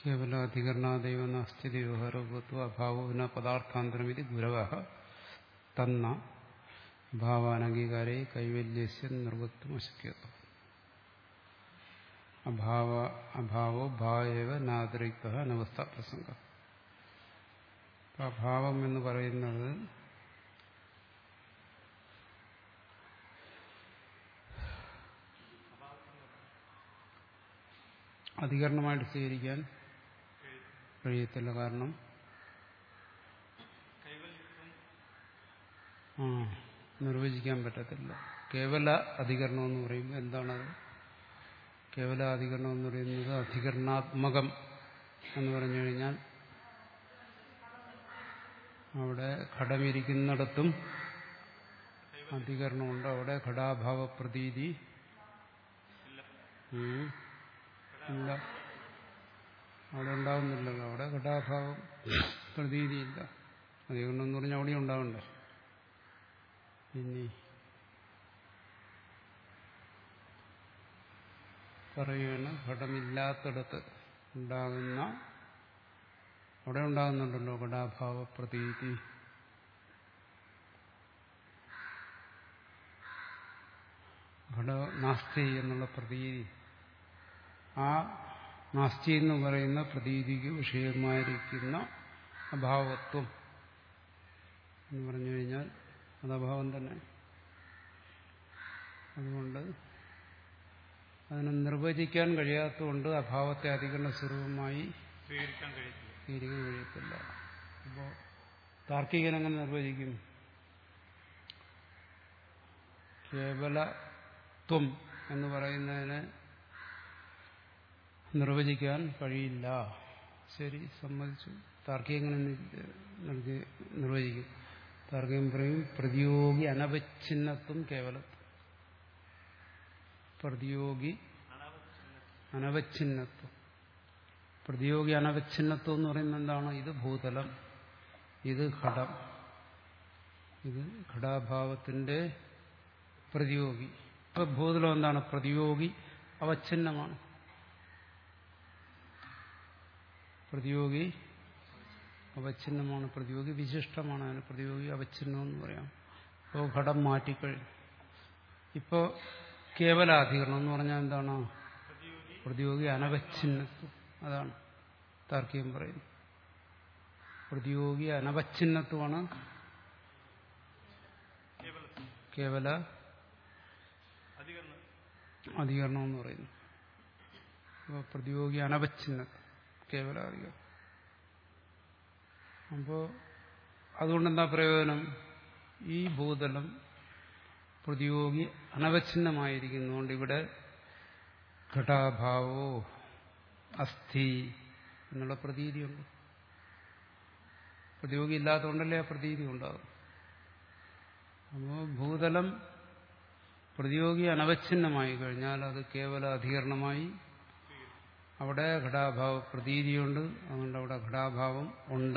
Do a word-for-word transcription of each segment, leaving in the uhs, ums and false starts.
കേവലാധികരണാദൈവ നാസ്തി വ്യവഹാരഭൂത്വ അഭാവോ ന പദാർത്ഥാന്തരമിതി ഗുരവഃ തന്ന അഭാവാനംഗീകാരേ കൈവല്യസ്യ നിർവൃത്തും അശക്യത. അഭാവ അഭാവോ ഭാവ നാതിരിക്ത അനവസ്ഥ പ്രസംഗ. അഭാവം എന്ന് പറയുന്നത് അധികരണമായിട്ട് സ്വീകരിക്കാൻ കഴിയത്തില്ല. കാരണം ആ നിർവചിക്കാൻ പറ്റത്തില്ല. കേവല അധികരണം എന്ന് പറയുമ്പോൾ എന്താണത്? കേവല അധികരണം എന്ന് പറയുന്നത് അധികരണാത്മകം എന്ന് പറഞ്ഞു കഴിഞ്ഞാൽ അവിടെ ഘടമിരിക്കുന്നിടത്തും അധികരണമുണ്ട്. അവിടെ ഘടാഭാവ പ്രതീതി ഇല്ല, അവിടെ ഉണ്ടാകുന്നില്ലല്ലോ. അവിടെ ഘടാഭാവം പ്രതീതിയില്ല. അധികരണം എന്ന് പറഞ്ഞാൽ അവിടെ ഉണ്ടാവണ്ടേ. പിന്നെ പറയുകയാണ് ഘടമില്ലാത്തിടത്ത് ഉണ്ടാകുന്ന, അവിടെ ഉണ്ടാകുന്നുണ്ടല്ലോ ഘടാഭാവ പ്രതീതി. ഘട നാസ്തി എന്നുള്ള പ്രതീതി, ആ നാസ്തി എന്ന് പറയുന്ന പ്രതീതിക്ക് വിഷയമായിരിക്കുന്ന അഭാവത്വം എന്ന് പറഞ്ഞു കഴിഞ്ഞാൽ അത് അഭാവം തന്നെ. അതുകൊണ്ട് അതിനെ നിർവചിക്കാൻ കഴിയാത്തതുകൊണ്ട് അഭാവത്തെ അധികരണ സ്വരൂപമായി സ്വീകരിക്കാൻ കഴിയത്തില്ല. അപ്പോൾ താർക്കികൻ എങ്ങനെ നിർവചിക്കും? കേവലത്വം എന്ന് പറയുന്നതിനെ നിർവചിക്കാൻ കഴിയില്ല. ശരി, സമ്മതിച്ചു. താർക്കികൻ നിർവചിക്കും. താർക്കികൻ പറയും പ്രതിയോഗി അനവച്ഛിന്നത്വം കേവലത്വം. പ്രതിയോഗി അനവച്ഛിന്നത്വം. പ്രതിയോഗി അനവച്ഛിന്നത്വം എന്ന് പറയുന്നത് എന്താണ്? ഇത് ഭൂതലം, ഇത് ഘടം, ഇത് ഘടാഭാവത്തിന്റെ പ്രതിയോഗി. ഇപ്പൊ ഭൂതലം എന്താണ്? പ്രതിയോഗി അവച്ഛിന്നമാണ്. പ്രതിയോഗി അവച്ഛിന്നമാണ്. പ്രതിയോഗി വിശിഷ്ടമാണ്. അതിന് പ്രതിയോഗി അവച്ഛിന്നം എന്ന് പറയാം. ഇപ്പോൾ ഘടം മാറ്റിക്കഴിഞ്ഞു. ഇപ്പോ കേവലാധികരണം എന്ന് പറഞ്ഞാൽ എന്താണ്? പ്രതിയോഗി അനവച്ഛിന്നത്വം. അതാണ് താർക്കികം പറയുന്നത്. പ്രതിയോഗി അനവച്ഛിന്നത്വമാണ് കേവല അധികരണം എന്ന് പറയുന്നു. അപ്പോൾ പ്രതിയോഗി അനവച്ഛിന്നത്വം കേവലാധികരണം. അപ്പോൾ അതുകൊണ്ടെന്താ പ്രയോജനം? ഈ ഭൂതലം പ്രതിയോഗി അനവച്ഛിന്നമായിരിക്കുന്നതുകൊണ്ട് ഇവിടെ ഘടാഭാവോ അസ്ഥി എന്നുള്ള പ്രതീതിയുണ്ട്. പ്രതിയോഗി ഇല്ലാത്തതുകൊണ്ടല്ലേ ആ പ്രതീതി ഉണ്ടാകും. അപ്പോൾ ഭൂതലം പ്രതിയോഗി അനവച്ഛിന്നമായി കഴിഞ്ഞാൽ അത് കേവല അധികരണമായി. അവിടെ ഘടാഭാവ പ്രതീതിയുണ്ട്. അതുകൊണ്ട് അവിടെ ഘടാഭാവം ഉണ്ട്.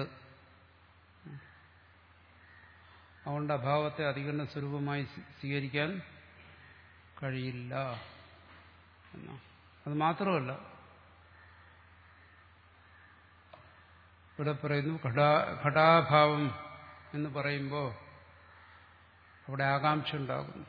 അതുകൊണ്ട് അഭാവത്തെ അധികരണ സ്വരൂപമായി സ്വീകരിക്കാൻ കഴിയില്ല എന്നാ. അത് മാത്രമല്ല, ഇവിടെ പറയുന്നു ഘടാ ഘടാഭാവം എന്ന് പറയുമ്പോൾ അവിടെ ആകാംക്ഷ ഉണ്ടാകുന്നു.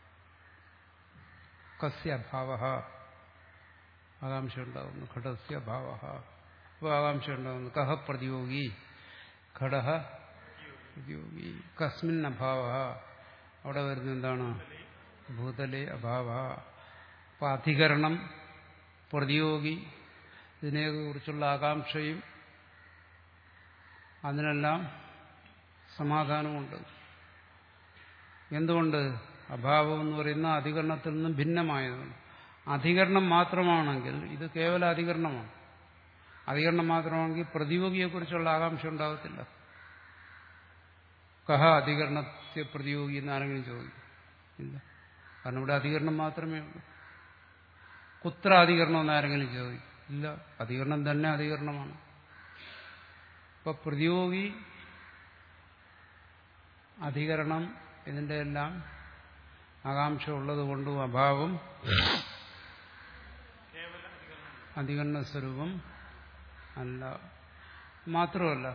കസ്യ അഭാവ, ആകാംക്ഷ ഉണ്ടാകുന്നു. ഘടസ്യ അഭാവ, അപ്പോൾ ആകാംക്ഷ ഉണ്ടാകുന്നു. കഹ പ്രതിയോഗി, ഘടഃ പ്രതിയോഗി, കസ്മിൻ അഭാവ, അവിടെ വരുന്നത് എന്താണ്? ഭൂതലേ അഭാവ. അപ്പം അധികരണം, പ്രതിയോഗി, ഇതിനെക്കുറിച്ചുള്ള ആകാംക്ഷയും അതിനെല്ലാം സമാധാനമുണ്ട്. എന്തുകൊണ്ട്? അഭാവം എന്ന് പറയുന്ന അധികരണത്തിൽ നിന്നും ഭിന്നമായതാണ്. അധികരണം മാത്രമാണെങ്കിൽ ഇത് കേവല അധികരണമാണ്. അധികരണം മാത്രമാണെങ്കിൽ പ്രതിയോഗിയെക്കുറിച്ചുള്ള ആകാംക്ഷ ഉണ്ടാകത്തില്ല. കഹ അധികരണത്തെ പ്രതിയോഗി എന്ന് ആരെങ്കിലും ചോദിക്കും? ഇല്ല. കാരണം ഇവിടെ അധികരണം മാത്രമേ ഉള്ളൂ. കുത്ര അധികരണം എന്ന് ആരെങ്കിലും ചോദിക്കും? ഇല്ല. അധികരണം തന്നെ അധികരണമാണ്. ഇപ്പൊ പ്രതിയോഗി, അധികരണം, ഇതിന്റെ എല്ലാം ആകാംക്ഷ ഉള്ളതുകൊണ്ടും അഭാവം അധികരണ സ്വരൂപം അല്ല. മാത്രമല്ല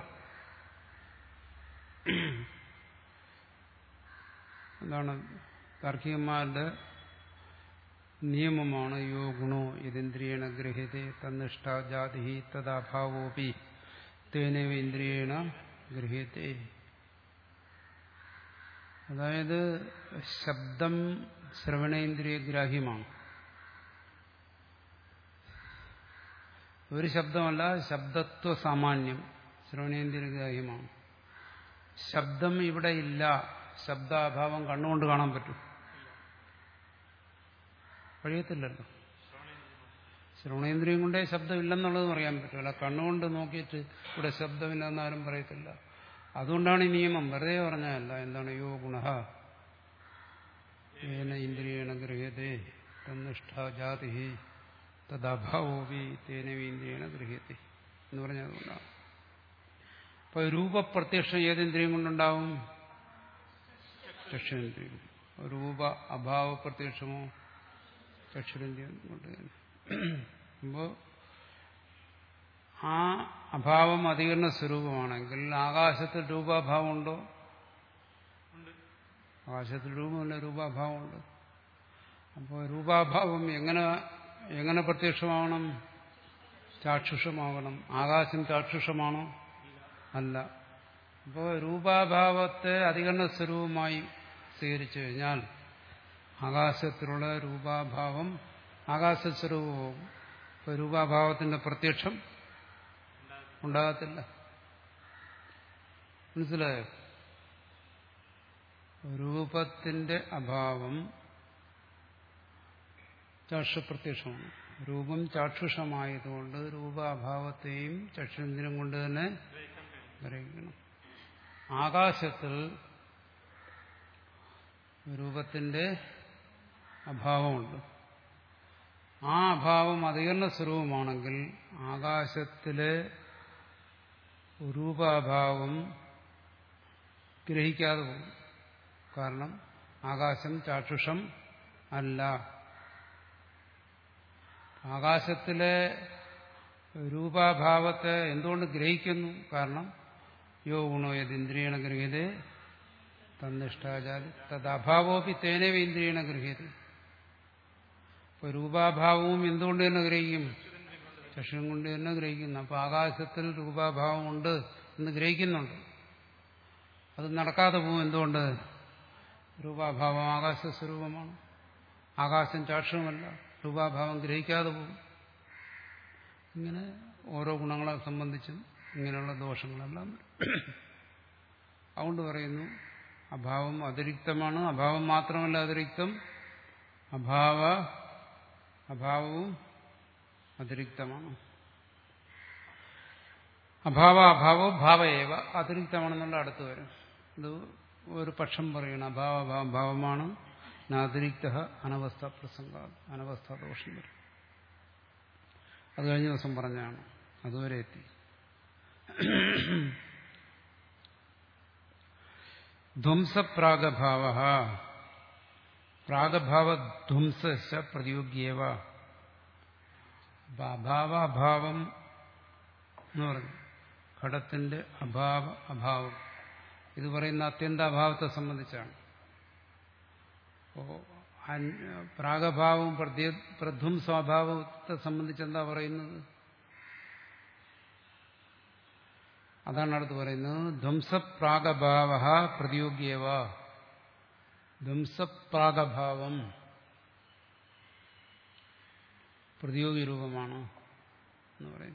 എന്താണ് താർക്കികന്മാരുടെ നിയമമാണ് യോ ഗുണോ യതിന്ദ്രിയേണ ഗൃഹ്യത്തെ തന്നിഷ്ട ജാതി തദാഭാവോപി തേനേവ ഇന്ദ്രിയേണ ഗൃഹ്യത്തെ. അതായത് ശബ്ദം ശ്രവണേന്ദ്രിയ ഗ്രാഹ്യമാണ്. ഒരു ശബ്ദമല്ല, ശബ്ദത്വ സാമാന്യം ശ്രവണേന്ദ്രിയ ഗ്രാഹ്യമാണ്. ശബ്ദം ഇവിടെ ഇല്ല, ശബ്ദാഭാവം കണ്ണുകൊണ്ട് കാണാൻ പറ്റും? കഴിയത്തില്ലല്ലോ. ശ്രവണേന്ദ്രിയം കൊണ്ടേ ശബ്ദം ഇല്ലെന്നുള്ളത് പറയാൻ പറ്റില്ല. കണ്ണുകൊണ്ട് നോക്കിയിട്ട് ഇവിടെ ശബ്ദമില്ലെന്ന് ആരും പറയത്തില്ല. അതുകൊണ്ടാണ് ഈ നിയമം, വെറുതെ പറഞ്ഞതല്ല. എന്താണ് യോ ഗുണഃ ഏന ഇന്ദ്രിയേണ ഗൃഹ്യത്തെ തന്നിഷ്ഠ ജാതി തദാഭാവോപി തേന ഇന്ദ്രിയേണ ഗൃഹ്യത്തെ എന്ന് പറഞ്ഞതുകൊണ്ടാണ്. അപ്പൊ രൂപപ്രത്യക്ഷം ഏതിന്ദ്രിയം കൊണ്ടുണ്ടാവും? ചക്ഷുരേന്ദ്രിയം. രൂപ അഭാവ പ്രത്യക്ഷമോ? ചക്ഷുരേന്ദ്രിയം കൊണ്ട് തന്നെ. അപ്പോ ആ അഭാവം അധികരണ സ്വരൂപമാണെങ്കിൽ ആകാശത്തിൽ രൂപാഭാവം ഉണ്ടോ? ആകാശത്തിൽ രൂപമല്ല, രൂപാഭാവമുണ്ട്. അപ്പോൾ രൂപാഭാവം എങ്ങനെ എങ്ങനെ പ്രത്യക്ഷമാവണം? ചാക്ഷുഷമാകണം. ആകാശം ചാക്ഷുഷമാണോ? അല്ല. അപ്പോൾ രൂപാഭാവത്തെ അധികരണ സ്വരൂപമായി സ്വീകരിച്ചു കഴിഞ്ഞാൽ ആകാശത്തിലുള്ള രൂപാഭാവം ആകാശസ്വരൂപവും. ഇപ്പോൾ രൂപാഭാവത്തിന്റെ പ്രത്യക്ഷം ഉണ്ടാകത്തില്ല. മനസ്സിലായോ? രൂപത്തിന്റെ അഭാവം ചാക്ഷുപ്രത്യക്ഷമാണ്. രൂപം ചാക്ഷുഷമായതുകൊണ്ട് രൂപാഭാവത്തെയും ചക്ഷുരേന്ദ്രിയം കൊണ്ട് തന്നെ ഗ്രഹിക്കണം. ആകാശത്തിൽ രൂപത്തിന്റെ അഭാവമുണ്ട്. ആ അഭാവം അധികരണ സ്വരൂപമാണെങ്കിൽ ആകാശത്തിലെ രൂപാഭാവം ഗ്രഹിക്കാതെ പോകും. കാരണം ആകാശം ചാക്ഷുഷം അല്ല. ആകാശത്തിലെ രൂപാഭാവത്തെ എന്തുകൊണ്ട് ഗ്രഹിക്കുന്നു? കാരണം യോ ഗുണോ യതിന്ദ്രിയേണ ഗൃഹ്യതേ തന്നിഷ്ടാജാതി തദാഭാവോപി തേനേവ ഇന്ദ്രിയേണ ഗൃഹ്യതേ. ഇപ്പൊ രൂപാഭാവവും എന്തുകൊണ്ട് തന്നെ ഗ്രഹിക്കും? ചക്ഷുരം കൊണ്ട് തന്നെ ഗ്രഹിക്കുന്നു. അപ്പൊ ആകാശത്തിൽ രൂപാഭാവം ഉണ്ട് എന്ന് ഗ്രഹിക്കുന്നുണ്ട്. അത് നടക്കാതെ പോകും. എന്തുകൊണ്ട്? രൂപാഭാവം ആകാശസ്വരൂപമാണ്. ആകാശം ചാക്ഷുമല്ല. രൂപാഭാവം ഗ്രഹിക്കാതെ പോകും. ഇങ്ങനെ ഓരോ ഗുണങ്ങളെ സംബന്ധിച്ചും ഇങ്ങനെയുള്ള ദോഷങ്ങളെല്ലാം അതുകൊണ്ട് പറയുന്നു അഭാവം അതിരിക്തമാണ്. അഭാവം മാത്രമല്ല അതിരിക്തം, അഭാവ അഭാവവും അതിരിക്തമാണ്. അഭാവ അഭാവോ ഭാവയേവ അതിരിക്തമാണെന്നുള്ള അടുത്ത് വരും. ഇത് ഒരു പക്ഷം പറയണം. അഭാവ ഭാവം ഭാവമാണ്, അതിരിക്ത അനവസ്ഥ പ്രസംഗ അനവസ്ഥ ദോഷം വരും. അത് കഴിഞ്ഞ ദിവസം പറഞ്ഞാണ്. അതുവരെ എത്തി. ധ്വംസപ്രാഗഭാവ പ്രാഗഭാവധ്വംസ പ്രതിയോഗ്യേവ. അഭാവ അഭാവം എന്ന് പറഞ്ഞു. ഘടത്തിന്റെ അഭാവ അഭാവം ഇത് പറയുന്ന അത്യന്താഭാവത്തെ സംബന്ധിച്ചാണ്. പ്രാഗഭാവവും പ്രധ്വംസാഭാവത്തെ സംബന്ധിച്ചെന്താ പറയുന്നത്? അതാണ് അടുത്ത് പറയുന്നത്. ധ്വംസപ്രാഗഭാവ പ്രതിയോഗ്യേവ. ധ്വംസപ്രാഗഭാവം പ്രതിയോഗി രൂപമാണ് എന്ന് പറയും.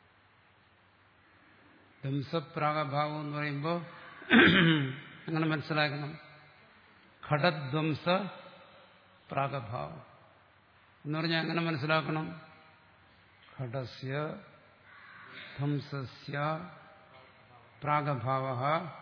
ധ്വംസപ്രാഗഭാവം എന്ന് പറയുമ്പോൾ അങ്ങനെ മനസ്സിലാക്കണം. ഘടധ്വംസ പ്രാഗഭാവം എന്ന് പറഞ്ഞാൽ എങ്ങനെ മനസ്സിലാക്കണം? ഘടസ്യ ധ്വംസസ്യ പ്രാഗഭാവ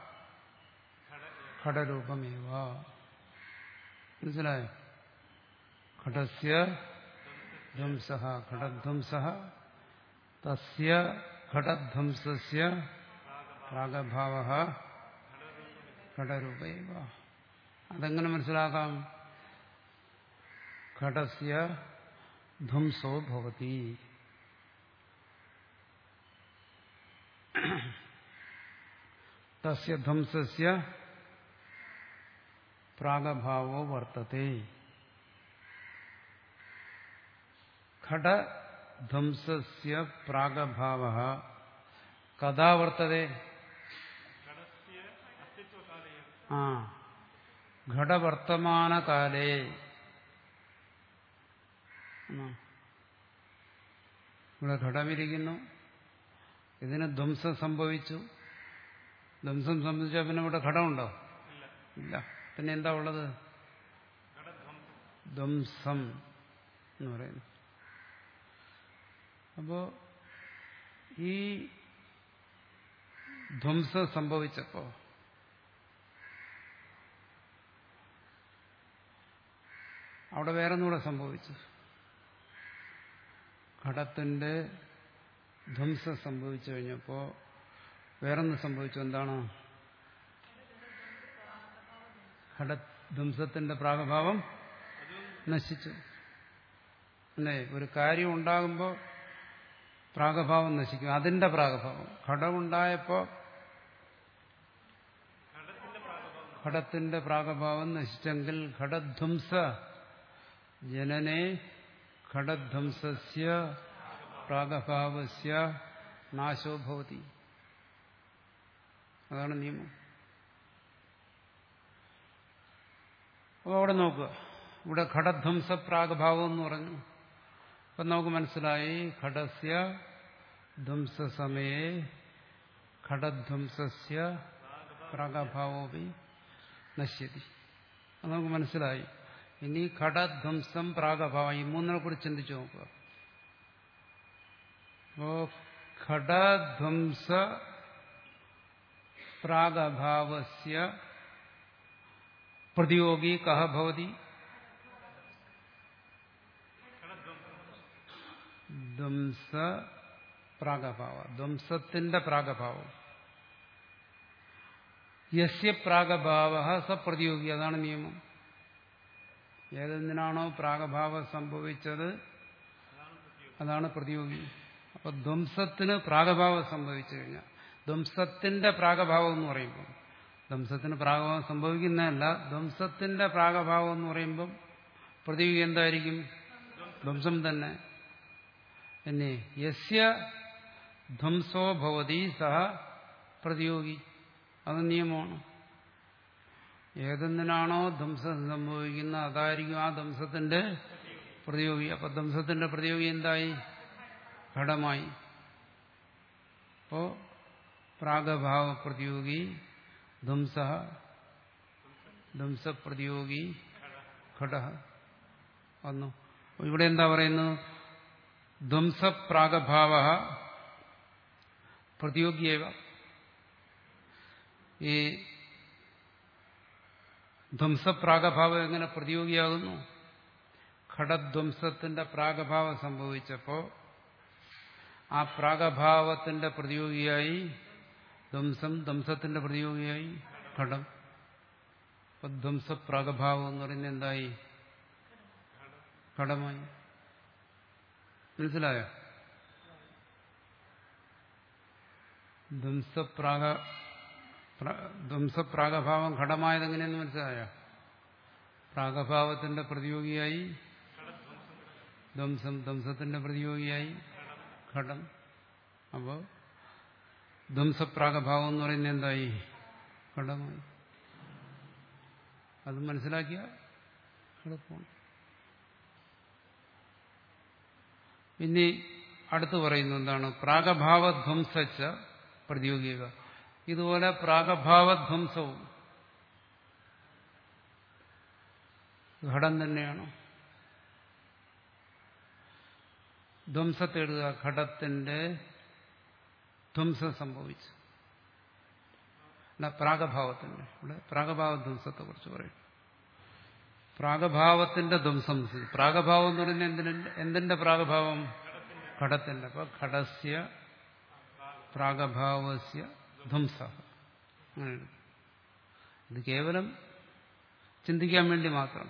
ഘടരൂപമേവ. മനസ്സിലായോ? ഘടസ്യ ധ്വംസ ഘടധ്വംസ തസ്യ ഘടധ്വംസസ്യ പ്രാഗഭാവ ഘടരൂപേവ. അതെങ്ങനെ മനസ്സിലാക്കാം? ഘടസ്യ ധ്വംസോ ഭവതി. തസ്യ ധ്വംസസ്യ പ്രാഗഭാവോ വർത്തത്തെ. ഘടധ്വംസസ്യ പ്രാഗഭാവഃ കഥാ വർത്തത്തെ? ആ ഘടവർത്തമാനകാലേ. ഇവിടെ ഘടമിരിക്കുന്നു, ഇതിന് ധ്വംസം സംഭവിച്ചു. ധ്വംസം സംഭവിച്ചാൽ പിന്നെ ഇവിടെ ഘടമുണ്ടോ? ഇല്ല. പിന്നെ എന്താ ഉള്ളത്? ധ്വംസം എന്ന് പറയുന്നു. അപ്പോ ഈ ധ്വംസം സംഭവിച്ചപ്പോ അവിടെ വേറൊന്നുകൂടെ സംഭവിച്ചു. ഘടത്തിന്റെ ധ്വംസം സംഭവിച്ചു കഴിഞ്ഞപ്പോ വേറൊന്ന് സംഭവിച്ചു. എന്താണ്? ഘടധ്വംസത്തിന്റെ പ്രാഗഭാവം നശിച്ചു. അല്ലേ? ഒരു കാര്യം ഉണ്ടാകുമ്പോൾ പ്രാഗഭാവം നശിക്കും. അതിന്റെ പ്രാഗഭാവം. ഘടമുണ്ടായപ്പോ ഘടത്തിന്റെ പ്രാഗഭാവം നശിച്ചെങ്കിൽ ഘടധ്വംസ ജനനെ ഘടധ്വംസസ്യ പ്രാഗഭാവസ്യ നാശോ ഭവതി. അതാണ് നിയമം. അപ്പോൾ അവിടെ നോക്കുക, ഇവിടെ ഘടധ്വംസ പ്രാഗഭാവം എന്ന് പറഞ്ഞു. അപ്പം നമുക്ക് മനസ്സിലായി ഘടസ്യ ധ്വംസസമയേ ഘടധ്വംസസ്യ പ്രാഗഭാവോപി നശ്യതി. അത് നമുക്ക് മനസ്സിലായി. ഇനി ഘടധ്വംസം പ്രാഗഭാവം, ഈ മൂന്നിനെ കുറിച്ച് ചിന്തിച്ചു നോക്കുക. അപ്പോ ഘടധ്വംസ പ്രാഗഭാവസ്യ പ്രതിയോഗി കഹ ഭവതി? ധ്വംസ പ്രാഗഭാവ, ധ്വംസത്തിന്റെ പ്രാഗഭാവം. യസ്യ പ്രാഗഭാവ സ പ്രതിയോഗി. അതാണ് നിയമം. ഏതെന്തിനാണോ പ്രാഗഭാവം സംഭവിച്ചത് അതാണ് പ്രതിയോഗി. അപ്പൊ ധ്വംസത്തിന് പ്രാഗഭാവം സംഭവിച്ചു കഴിഞ്ഞാൽ, ധ്വംസത്തിന്റെ പ്രാഗഭാവം എന്ന് പറയുമ്പോൾ, ധ്വംസത്തിന് പ്രാഗഭാവം സംഭവിക്കുന്നതല്ല, ധ്വംസത്തിന്റെ പ്രാഗഭാവം എന്ന് പറയുമ്പം പ്രതിയോഗി എന്തായിരിക്കും? ധ്വംസം തന്നെ. പിന്നെ യസ്യ ധ്വംസോ ഭവതി സഹ പ്രതിയോഗി. അത് നിയമമാണ്. ഏതെന്തിനാണോ ധ്വംസം സംഭവിക്കുന്നത് അതായിരിക്കും ആ ധ്വംസത്തിന്റെ പ്രതിയോഗി. അപ്പൊ ധ്വംസത്തിന്റെ പ്രതിയോഗി എന്തായി? ഘടമായി. അപ്പോ പ്രാഗഭാവ പ്രതിയോഗി ധ്വംസ, ധ്വംസപ്രതിയോഗി ഘട വന്നു. ഇവിടെ എന്താ പറയുന്നത്? ധ്വംസപ്രാഗഭാവ പ്രതിയോഗിയേവ. ഈ ധ്വംസപ്രാഗഭാവം എങ്ങനെ പ്രതിയോഗിയാകുന്നു? ഘടധ്വംസത്തിന്റെ പ്രാഗഭാവം സംഭവിച്ചപ്പോ ആ പ്രാഗഭാവത്തിന്റെ പ്രതിയോഗിയായി ധ്വംസം, ധ്വംസത്തിന്റെ പ്രതിയോഗിയായി ഘടം. അപ്പൊ ധ്വംസപ്രാഗഭാവം എന്ന് പറയുന്നത് എന്തായി? ഘടമായി. മനസ്സിലായോ? ധ്വംസപ്രാഗ ധ്വംസപ്രാഗഭാവം ഘടമായത് എങ്ങനെയെന്ന് മനസ്സിലായോ? പ്രാഗഭാവത്തിന്റെ പ്രതിയോഗിയായി ധ്വംസം, ധ്വംസത്തിന്റെ പ്രതിയോഗിയായി ഘടം. അപ്പോ ധ്വംസപ്രാഗഭാവം എന്ന് പറയുന്നത് എന്തായി? ഘടമായി. അത് മനസ്സിലാക്കിയ എളുപ്പമാണ്. ഇനി അടുത്ത് പറയുന്നത് എന്താണ്? പ്രാഗഭാവധ്വംസച്ച പ്രതിയോഗിക. ഇതുപോലെ പ്രാഗഭാവധ്വംസവും ഘടം തന്നെയാണ്. ധ്വംസത്തെടുക്കുക, ഘടത്തിന്റെ ധ്വംസം സംഭവിച്ചു. പ്രാഗഭാവത്തിന്റെ, ഇവിടെ പ്രാഗഭാവധ്വംസത്തെ കുറിച്ച് പറയും. പ്രാഗഭാവത്തിന്റെ ധ്വംസം. പ്രാഗഭാവം എന്ന് പറയുന്നത് എന്തിന്റെ എന്തിന്റെ പ്രാഗഭാവം? ഘടത്തിന്റെ. അപ്പൊ ഘടസ്യ പ്രാഗഭാവസ്യ ധ്വംസ. അങ്ങനെ ഇത് കേവലം ചിന്തിക്കാൻ വേണ്ടി മാത്രം.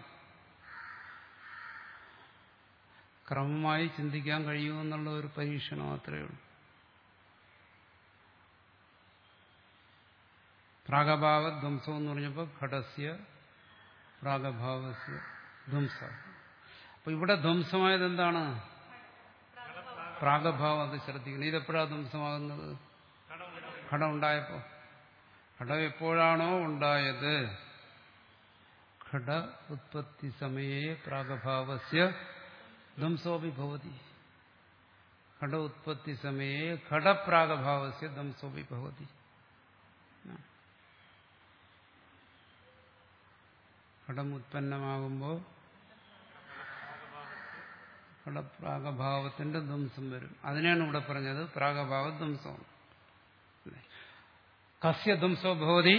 ക്രമമായി ചിന്തിക്കാൻ കഴിയുമെന്നുള്ള ഒരു പരീക്ഷണം മാത്രമേ ഉള്ളൂ. പ്രാഗഭാവ ധ്വംസം എന്ന് പറഞ്ഞപ്പോൾ ഘടസ്യ പ്രാഗഭാവസ്യ ധ്വംസ. അപ്പൊ ഇവിടെ ധ്വംസമായത് എന്താണ്? പ്രാഗഭാവം. അത് ശ്രദ്ധിക്കണം. ഇതെപ്പോഴാണ് ധ്വംസമാകുന്നത്? ഘടം ഉണ്ടായപ്പോ. ഘടം എപ്പോഴാണോ ഉണ്ടായത്, ഘട ഉത്പത്തി സമയേ പ്രാഗഭാവസ്യ ധ്വംസോപി ഭവതി. ഘട ഉത്പത്തി സമയേ ഘടപ്രാഗഭാവസ്യ ധ്വംസോപി ഭവതി. ഘടം ഉത്പന്നമാകുമ്പോൾ ഘടപ്രാഗഭാവത്തിന്റെ ധ്വംസം വരും. അതിനാണ് ഇവിടെ പറഞ്ഞത് പ്രാഗഭാവ ധ്വംസം. കസ്യ ധ്വംസോ ഭവതി?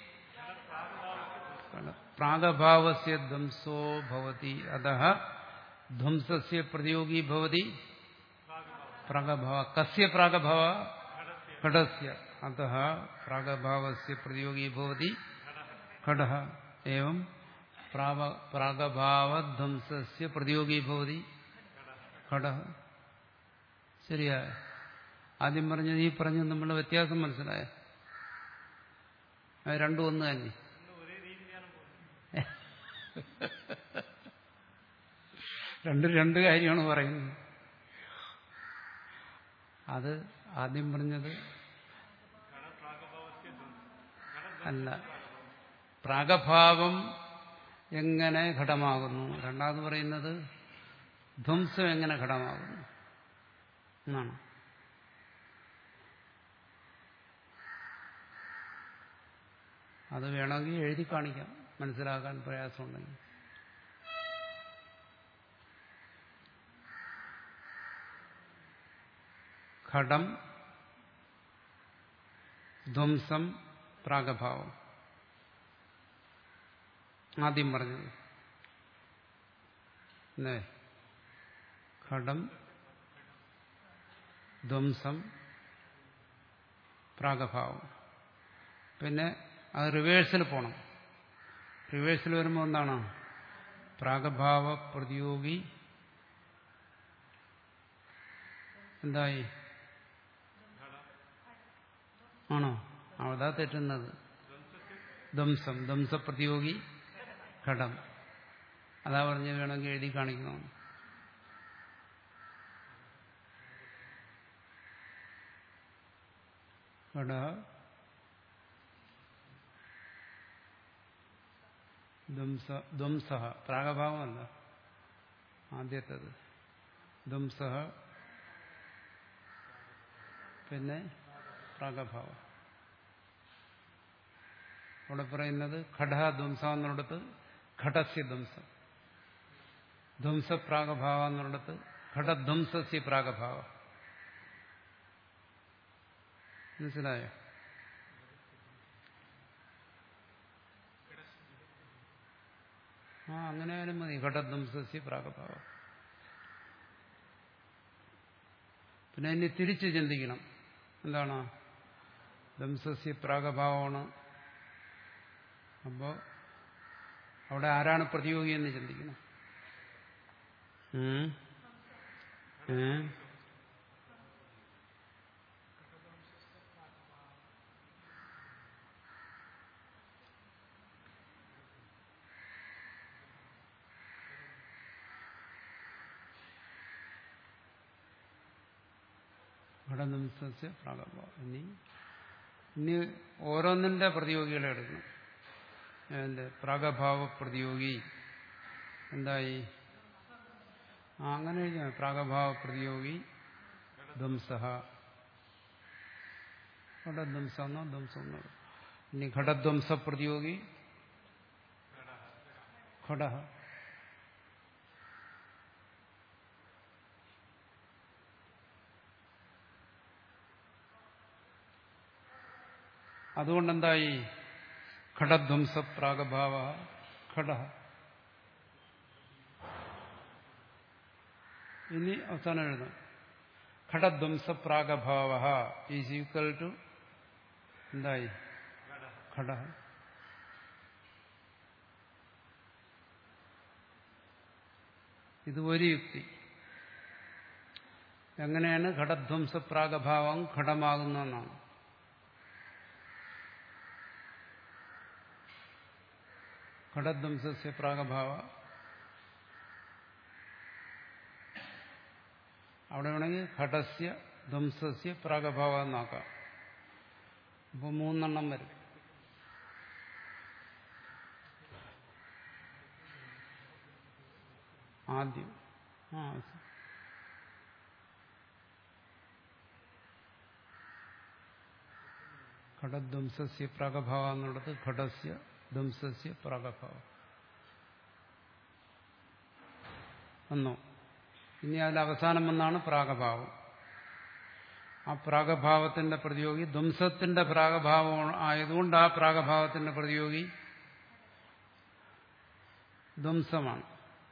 പ്രാഗഭാവസ്യ ധ്വംസോ ഭവതി. അതഃ ധ്വംസസ്യ പ്രതിയോഗി ഭവതി പ്രാഗഭാവ. കസ്യ പ്രാഗഭാവ? ഘടസ്യ. അതഃ പ്രാഗഭാവസ്യ പ്രതിയോഗി ഭവതി ഘടഃ. ഏവം പ്രാഗഭാവധ്വംസസ്യ പ്രതിയോഗി ഭവതി ഘടഃ. ശരിയായ ആദ്യം പറഞ്ഞത് ഈ പറഞ്ഞത് നമ്മളുടെ വ്യത്യാസം മനസ്സിലായ? അത് രണ്ടും ഒന്ന് തന്നെ. രണ്ട് രണ്ട് കാര്യമാണ് പറയുന്നത്. അത് ആദ്യം പറഞ്ഞത് അല്ല, പ്രാഗഭാവം എങ്ങനെ ഘടമാകുന്നു. രണ്ടാമത് പറയുന്നത് ധ്വംസം എങ്ങനെ ഘടമാകുന്നു എന്നാണ്. അത് വേണമെങ്കിൽ എഴുതി കാണിക്കാം, മനസ്സിലാക്കാൻ പ്രയാസമുണ്ടെങ്കിൽ. ഘടം, ധ്വംസം, പ്രാഗഭാവം. ആദ്യം പറഞ്ഞത് ഘടം, ധ്വംസം, പ്രാഗഭാവം. പിന്നെ അത് റിവേഴ്സിൽ പോണം. റിവേഴ്സിൽ വരുമ്പോൾ എന്താണ്? പ്രാഗഭാവ പ്രതിയോഗി എന്തായി? ആണോ? അതാ തെറ്റുന്നത്. ധ്വംസം, ധ്വംസപ്രതിയോഗി ഘടം. അതാ പറഞ്ഞ് വേണമെങ്കിൽ എഴുതി കാണിക്കണം. ഘട ധ്വംസ, ധ്വംസ പ്രാഗഭാവമല്ല ആദ്യത്തേത്. ധ്വംസ പിന്നെ പ്രാഗഭാവം. അവിടെ പറയുന്നത് ഘട ധ്വംസ എന്നുള്ളിടത്ത് ഘടസ്യ ധ്വംസം, ധ്വംസ പ്രാഗഭാവ എന്നുള്ളിടത്ത് ഘടധ്വംസസ്യ പ്രാഗഭാവ. മനസ്സിലായോ? ആ അങ്ങനെ ആയാലും മതി. ഘടധ്വംസസ്യ പ്രാഗഭാവ. പിന്നെ ഇനി തിരിച്ച് ചിന്തിക്കണം. എന്താണ്? ധ്വംസസ്യ പ്രാഗഭാവമാണ്. അപ്പോ അവിടെ ആരാണ് പ്രതിയോഗി എന്ന് ചിന്തിക്കണം. ഘടധ്വംസസ്യ പ്രാഗഭാവം. ഇനി ഇനി ഓരോന്നിന്റെ പ്രതിയോഗികളെ എടുക്കണം. അതിന്റെ പ്രാഗഭാവ പ്രതിയോഗി എന്തായി? ആ അങ്ങനെ എഴുതിയാൽ പ്രാഗഭാവ പ്രതിയോഗി ധ്വംസ. ഘടധ്വംസെന്നോ ധ്വംസെന്നോ. ഇനി ഘടധ്വംസ പ്രതിയോഗി ഘട. അതുകൊണ്ടെന്തായി? ഘടധ്വംസ പ്രാഗഭാവ ഘട. ഇനി അവസാനം എഴുതാം. ഘടധ്വംസ പ്രാഗഭാവ ഈസ് ഈക്വൽ ടു എന്തായി? ഘട. ഇത് ഒരു യുക്തി. എങ്ങനെയാണ് ഘടധ്വംസ പ്രാഗഭാവം ഘടമാകുന്നതെന്നാണ്. ഘടധ്വംസസ്യ പ്രാഗഭാവ. അവിടെ വേണമെങ്കിൽ ഘടസ്യ ധ്വംസസ്യ പ്രാഗഭാവ എന്നാക്കാം. അപ്പോൾ മൂന്നെണ്ണം വരും. ആദ്യം ആ ഘടധ്വംസസ്യ പ്രാഗഭാവ എന്നുള്ളത് ഘടസ്യ ധ്വംസസ്യ പ്രാഗഭാവം എന്നോ. ഇനി അതിൽ അവസാനം വന്നാണ് പ്രാഗഭാവം. ആ പ്രാഗഭാവത്തിന്റെ പ്രതിയോഗി ധ്വംസത്തിന്റെ പ്രാഗഭാവം ആയതുകൊണ്ട് ആ പ്രാഗഭാവത്തിന്റെ പ്രതിയോഗി ധ്വംസമാണ്.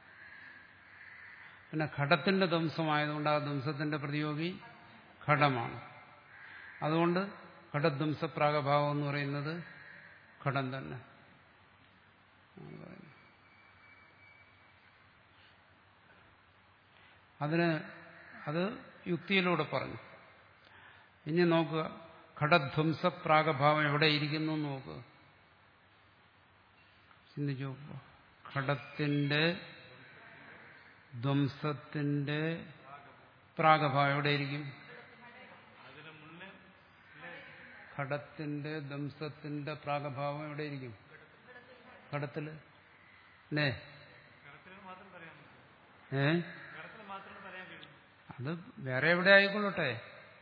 പിന്നെ ഘടത്തിന്റെ ധ്വംസമായതുകൊണ്ട് ആ ധ്വംസത്തിന്റെ പ്രതിയോഗി ഘടമാണ്. അതുകൊണ്ട് ഘടധ്വംസ പ്രാഗഭാവം എന്ന് പറയുന്നത് ഘടം തന്നെ. അതിന് അത് യുക്തിയിലൂടെ പറഞ്ഞു. ഇനി നോക്കുക, ഘടധ്വംസ പ്രാഗഭാവം എവിടെ ഇരിക്കുന്നു എന്ന് നോക്കുക, ചിന്തിച്ചു നോക്കുക. ഘടത്തിന്റെ ധ്വംസത്തിന്റെ പ്രാഗഭാവം എവിടെയിരിക്കും? ഘടത്തിന്റെ ധ്വംസത്തിന്റെ പ്രാഗഭാവം എവിടെയിരിക്കും? ഘടത്തില് അല്ലേ? ഏ അത് വേറെ എവിടെ ആയിക്കൊള്ളട്ടെ,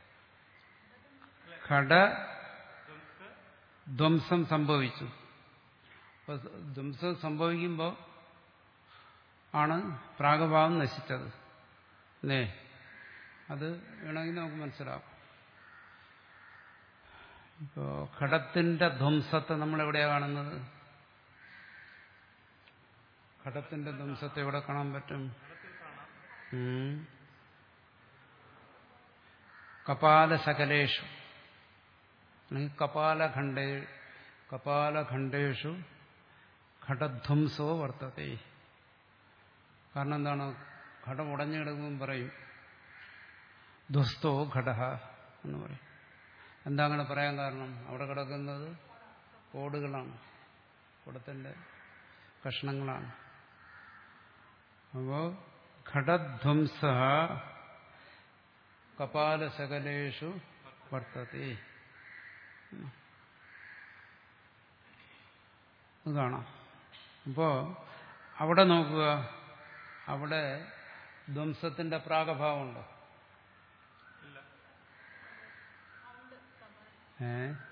ഘട ധ്വംസം സംഭവിച്ചു. അപ്പൊ ധ്വംസം സംഭവിക്കുമ്പോൾ ആണ് പ്രാഗഭാവം നശിച്ചത് അല്ലേ? അത് വേണമെങ്കിൽ നമുക്ക് മനസ്സിലാവും. ഇപ്പോ ഘടത്തിന്റെ ധ്വംസത്തെ നമ്മൾ എവിടെയാണ് കാണുന്നത്? ഘടത്തിന്റെ ധ്വംസത്തെ എവിടെ കാണാൻ പറ്റും? കപാലശകലേഷു അല്ലെങ്കിൽ കപാലഖണ്ഡേ കപാലഖണ്ഡേഷു ഘടധ്വംസോ വർത്തത്തെ. കാരണം എന്താണ്? ഘടം ഉടഞ്ഞു കിടക്കുമ്പോൾ പറയും ധ്വസ്തോ ഘടഃ എന്ന് പറയും. എന്താ അങ്ങനെ പറയാൻ കാരണം? അവിടെ കിടക്കുന്നത് ഓടുകളാണ്, കുടത്തിന്റെ കഷ്ണങ്ങളാണ്. അപ്പോ ഘടധ്വംസ കപാലശകലേഷു വർത്തത്തെ കാണാം. അപ്പോ അവിടെ നോക്കുക, അവിടെ ധ്വംസത്തിന്റെ പ്രാഗഭാവമുണ്ടോ? ഏ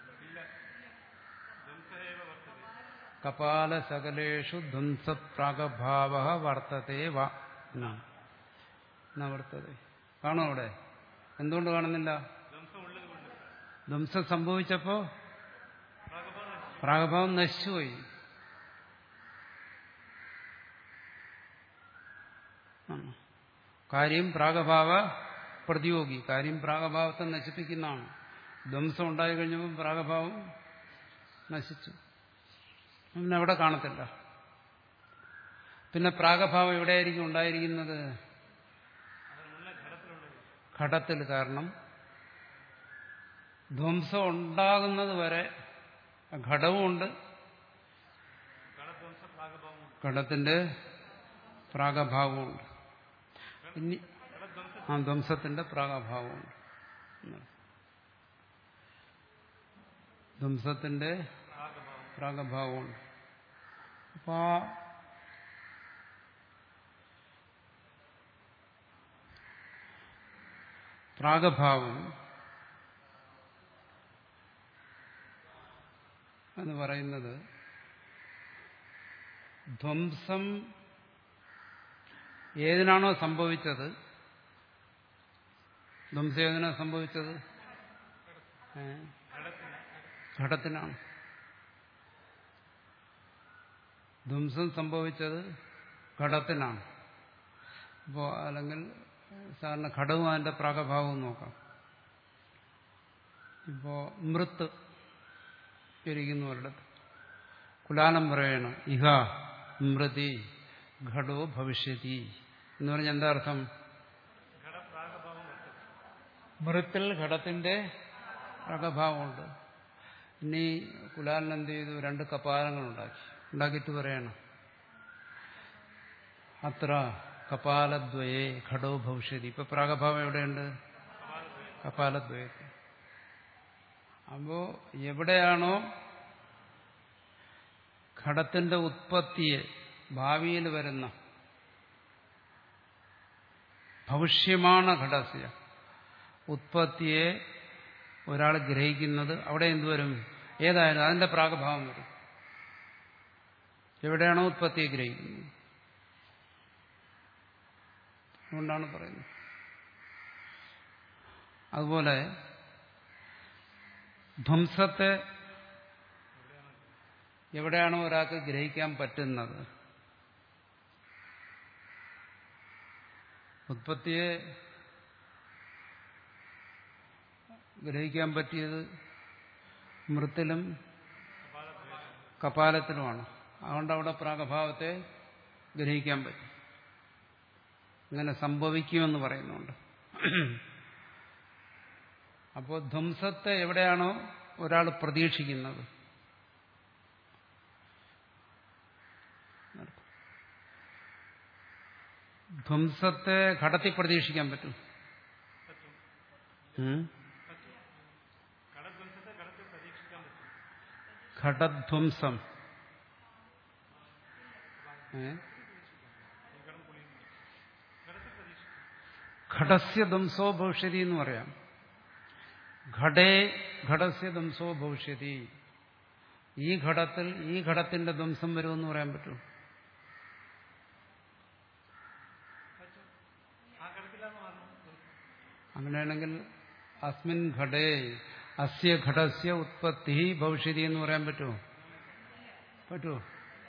കപാലശകലേഷു ധ്വംസപ്രാഗഭാവ വർത്തത്തെ വ വർത്തത്തെ കാണോ? അവിടെ എന്തുകൊണ്ട് കാണുന്നില്ല? ധ്വംസം സംഭവിച്ചപ്പോ പ്രാഗഭാവം നശിച്ചുപോയി. കാര്യം പ്രാഗഭാവ പ്രതിയോഗി, കാര്യം പ്രാഗഭാവത്തെ നശിപ്പിക്കുന്നതാണ്. ധ്വംസം ഉണ്ടായി കഴിഞ്ഞപ്പോൾ പ്രാഗഭാവം നശിച്ചു, പിന്നെ അവിടെ കാണത്തില്ല. പിന്നെ പ്രാഗഭാവം എവിടെയായിരിക്കും ഉണ്ടായിരിക്കുന്നത്? ഘടത്തിൽ. കാരണം ധ്വംസം ഉണ്ടാകുന്നത് വരെ ഘടവുമുണ്ട്, ഘടത്തിന്റെ പ്രാഗഭാവമുണ്ട്, ഇനി ആ ധ്വംസത്തിന്റെ പ്രാഗഭാവമുണ്ട്. ധ്വംസത്തിന്റെ പ്രാഗഭാവമുണ്ട്. അപ്പൊ ആ പ്രാഗഭാവം എന്ന് പറയുന്നത് ധ്വംസം ഏതിനാണോ സംഭവിച്ചത്, ധ്വംസം ഏതിനാ സംഭവിച്ചത്? ഘടത്തിനാണ്. ധ്വംസം സംഭവിച്ചത് ഘടത്തിനാണ്. അപ്പോൾ അല്ലെങ്കിൽ സാധാരണ ഘടവും അതിന്റെ പ്രാഗഭാവവും നോക്കാം. ഇപ്പോ മൃത്ത് ഇരിക്കുന്നു ഒരിടത്ത്, കുലാലം പറയണം ഇഹ മൃതി ഘടോ ഭവിഷ്യതി എന്ന് പറഞ്ഞാൽ എന്താ അർത്ഥം? മൃത്തിൽ ഘടത്തിന്റെ പ്രാഗഭാവമുണ്ട്. ഇനി കുലാലൻ എന്ത് ചെയ്തു? രണ്ട് കപാലങ്ങളുണ്ടാക്കി. ഉണ്ടാക്കിയിട്ട് പറയണം. അത്ര കപാലദ്വയേ ഘടോ ഭവിഷ്യതി. ഇപ്പൊ പ്രാഗഭാവം എവിടെയുണ്ട്? കപാലദ്വയത്തിൽ. അപ്പോ എവിടെയാണോ ഘടത്തിന്റെ ഉത്പത്തിയെ ഭാവിയിൽ വരുന്ന ഭവിഷ്യമാണ് ഘടസ്യ ഉത്പത്തിയെ ഒരാൾ ഗ്രഹിക്കുന്നത്, അവിടെ എന്തുവരും? ഏതായാലും അതിന്റെ പ്രാഗഭാവം വരും. എവിടെയാണോ ഉത്പത്തിയെ ഗ്രഹിക്കുന്നത്. അതുകൊണ്ടാണ് പറയുന്നത്. അതുപോലെ ധ്വംസത്തെ എവിടെയാണോ ഒരാൾക്ക് ഗ്രഹിക്കാൻ പറ്റുന്നത്, ഉത്പത്തിയെ ഗ്രഹിക്കാൻ പറ്റിയത് മൃത്തിലും കപാലത്തിലുമാണ്. അതുകൊണ്ട് അവിടെ പ്രാഗഭാവത്തെ ഗ്രഹിക്കാൻ പറ്റും. ഇങ്ങനെ സംഭവിക്കുമെന്ന് പറയുന്നുണ്ട്. അപ്പോൾ ധ്വംസത്തെ എവിടെയാണോ ഒരാൾ പ്രതീക്ഷിക്കുന്നത്, ധ്വംസത്തെ ഘടത്തിൽ പ്രതീക്ഷിക്കാൻ പറ്റും. ഘടധ്വംസം ഘടസ്യ ധ്വംസോ ഭവിഷ്യതി എന്ന് പറയാം. ഘടേ ഘടസ്യ ധ്വംസോ ഭവിഷ്യതി. ഈ ഘടത്തിൽ ഈ ഘടത്തിന്റെ ധ്വംസം വരുമെന്ന് പറയാൻ പറ്റും. അങ്ങനെയാണെങ്കിൽ അസ്മിൻ ഘടേ അസ്യ ഘടസ്യ ഉത്പത്തി ഭവിഷ്യതി എന്ന് പറയാൻ പറ്റുമോ? പറ്റുമോ?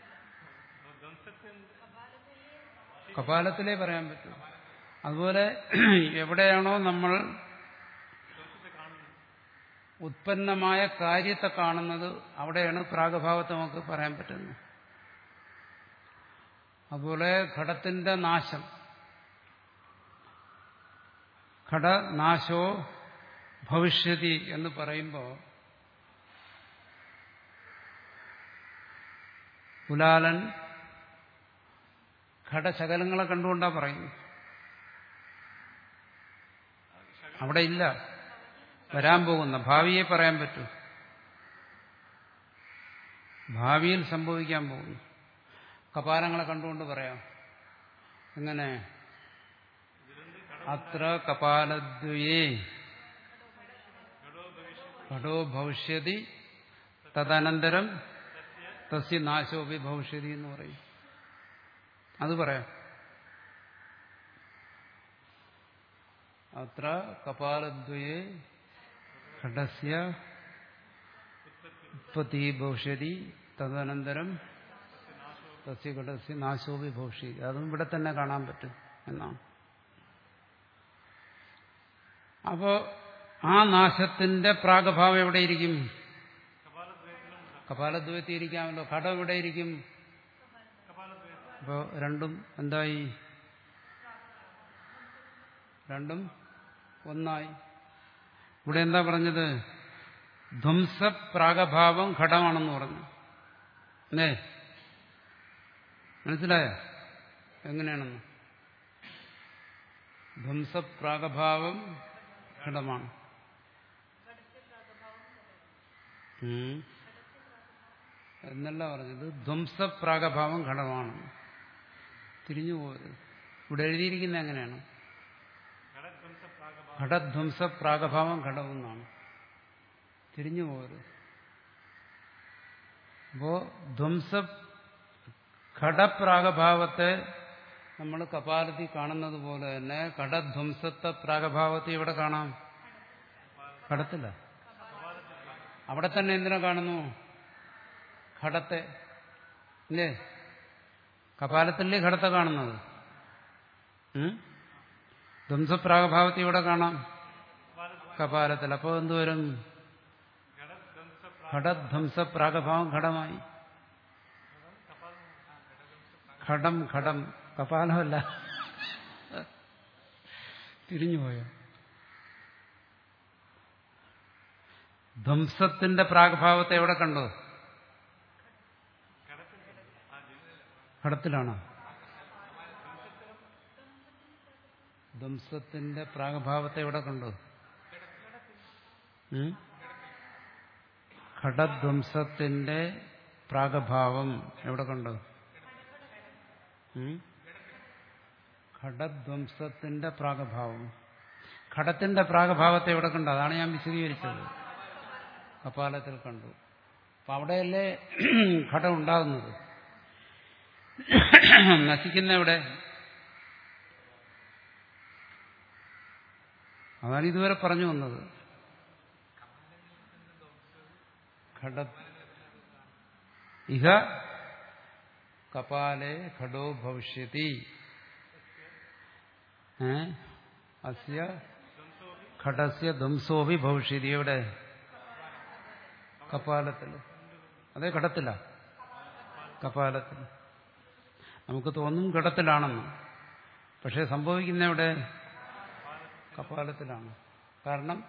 കപാലത്തിലേ പറയാൻ പറ്റൂ. അതുപോലെ എവിടെയാണോ നമ്മൾ ഉത്പന്നമായ കാര്യത്തെ കാണുന്നത്, അവിടെയാണ് പ്രാഗഭാവത്തെ നമുക്ക് പറയാൻ പറ്റുന്നത്. അതുപോലെ ഘടത്തിന്റെ നാശം, ഘടനാശോ ഭവിഷ്യതി എന്ന് പറയുമ്പോൾ കുലാലൻ ഘടശകലങ്ങളെ കണ്ടുകൊണ്ടാ പറയുന്നു. അവിടെ ഇല്ല, വരാൻ പോകുന്ന ഭാവിയെ പറയാൻ പറ്റൂ. ഭാവിയിൽ സംഭവിക്കാൻ പോകുന്നു. കപാലങ്ങളെ കണ്ടുകൊണ്ട് പറയാം. എങ്ങനെ? അത്ര കപാലദ്വയേ ഘടോ ഭവിഷ്യതി തദനന്തരം തസ്യ നാശോപി ഭവിഷ്യതി എന്ന് പറയും. അത് പറയാം. അത്ര കപാലദ്വയേ ഘടസ്യ ഉത്പത്തി ഭവിഷ്യതി തദനന്തരം തസ്യ ഘടസ്യ നാശോപി ഭവിഷ്യതി. അതും ഇവിടെ തന്നെ കാണാൻ പറ്റും എന്നാണ്. അപ്പോ ആ നാശത്തിന്റെ പ്രാഗഭാവം എവിടെയിരിക്കും? കപാലദ്വയത്തിൽ ഇരിക്കാമല്ലോ. ഘടം എവിടെയിരിക്കും? അപ്പോ രണ്ടും എന്തായി? രണ്ടും ഒന്നായി. ഇവിടെ എന്താ പറഞ്ഞത്? ധ്വംസപ്രാഗഭാവം ഘടമാണെന്ന് പറഞ്ഞു. അല്ലേ? മനസ്സിലായോ എങ്ങനെയാണെന്ന്? ധ്വംസപ്രാഗഭാവം ഘടമാണ്. എന്നല്ല പറഞ്ഞത്, ധ്വംസപ്രാഗഭാവം ഘടമാണ്. തിരിഞ്ഞു പോയത്. ഇവിടെ എഴുതിയിരിക്കുന്നത് എങ്ങനെയാണ്? ഘടധ്വംസപ്രാഗഭാവം ഘടമെന്നാണ്. തിരിഞ്ഞു പോയത്. അപ്പോ ധ്വംസ ഘടപ്രാഗഭാവത്തെ നമ്മൾ കപാലത്തിൽ കാണുന്നത് പോലെ തന്നെ ഘടധ്വംസത്തെ പ്രാഗഭാവത്തെ ഇവിടെ കാണാം. ഘടത്തില്ല. അവിടെ തന്നെ എന്തിനാ കാണുന്നു? ഘടത്തെ. ഇല്ലേ? കപാലത്തിലേ ഘടത്തെ കാണുന്നത്. ധ്വംസപ്രാഗഭാവത്തെ ഇവിടെ കാണാം കപാലത്തിൽ. അപ്പോൾ എന്തുവരും? ഘടധ്വംസപ്രാഗഭാവം ഘടമായി. ഘടം ഘടം കപാലമല്ല. തിരിഞ്ഞുപോയോ? ധ്വംസത്തിന്റെ പ്രാഗഭാവത്തെ എവിടെ കണ്ടു? ഘടത്തിലാണോ? ധ്വംസത്തിന്റെ പ്രാഗഭാവത്തെ എവിടെ കണ്ടു? ഘടധ്വംസത്തിന്റെ പ്രാഗഭാവം എവിടെ കണ്ടു? ഘടധ്വംസത്തിന്റെ പ്രാഗഭാവം, ഘടത്തിന്റെ പ്രാഗഭാവത്തെ എവിടെ കണ്ടു? അതാണ് ഞാൻ വിശദീകരിച്ചത്. കപാലത്തിൽ കണ്ടു. അപ്പൊ അവിടെയല്ലേ ഘടം ഉണ്ടാകുന്നത്? നശിക്കുന്ന എവിടെ? അതാണ് ഇതുവരെ പറഞ്ഞു വന്നത്. ഘട ഇഹ കപാലേ ഘടോ ഭവിഷ്യതി അസ്യ ഘടസ്യ ധ്വംസോപി ഭവിഷ്യതി. എവിടെ? കപാലത്തിൽ. അതേ ഘടത്തില? കപാലത്തിൽ. നമുക്ക് തോന്നും ഘടത്തിലാണെന്ന്, പക്ഷെ സംഭവിക്കുന്ന എവിടെ? കപാലത്തിലാണ്. കാരണം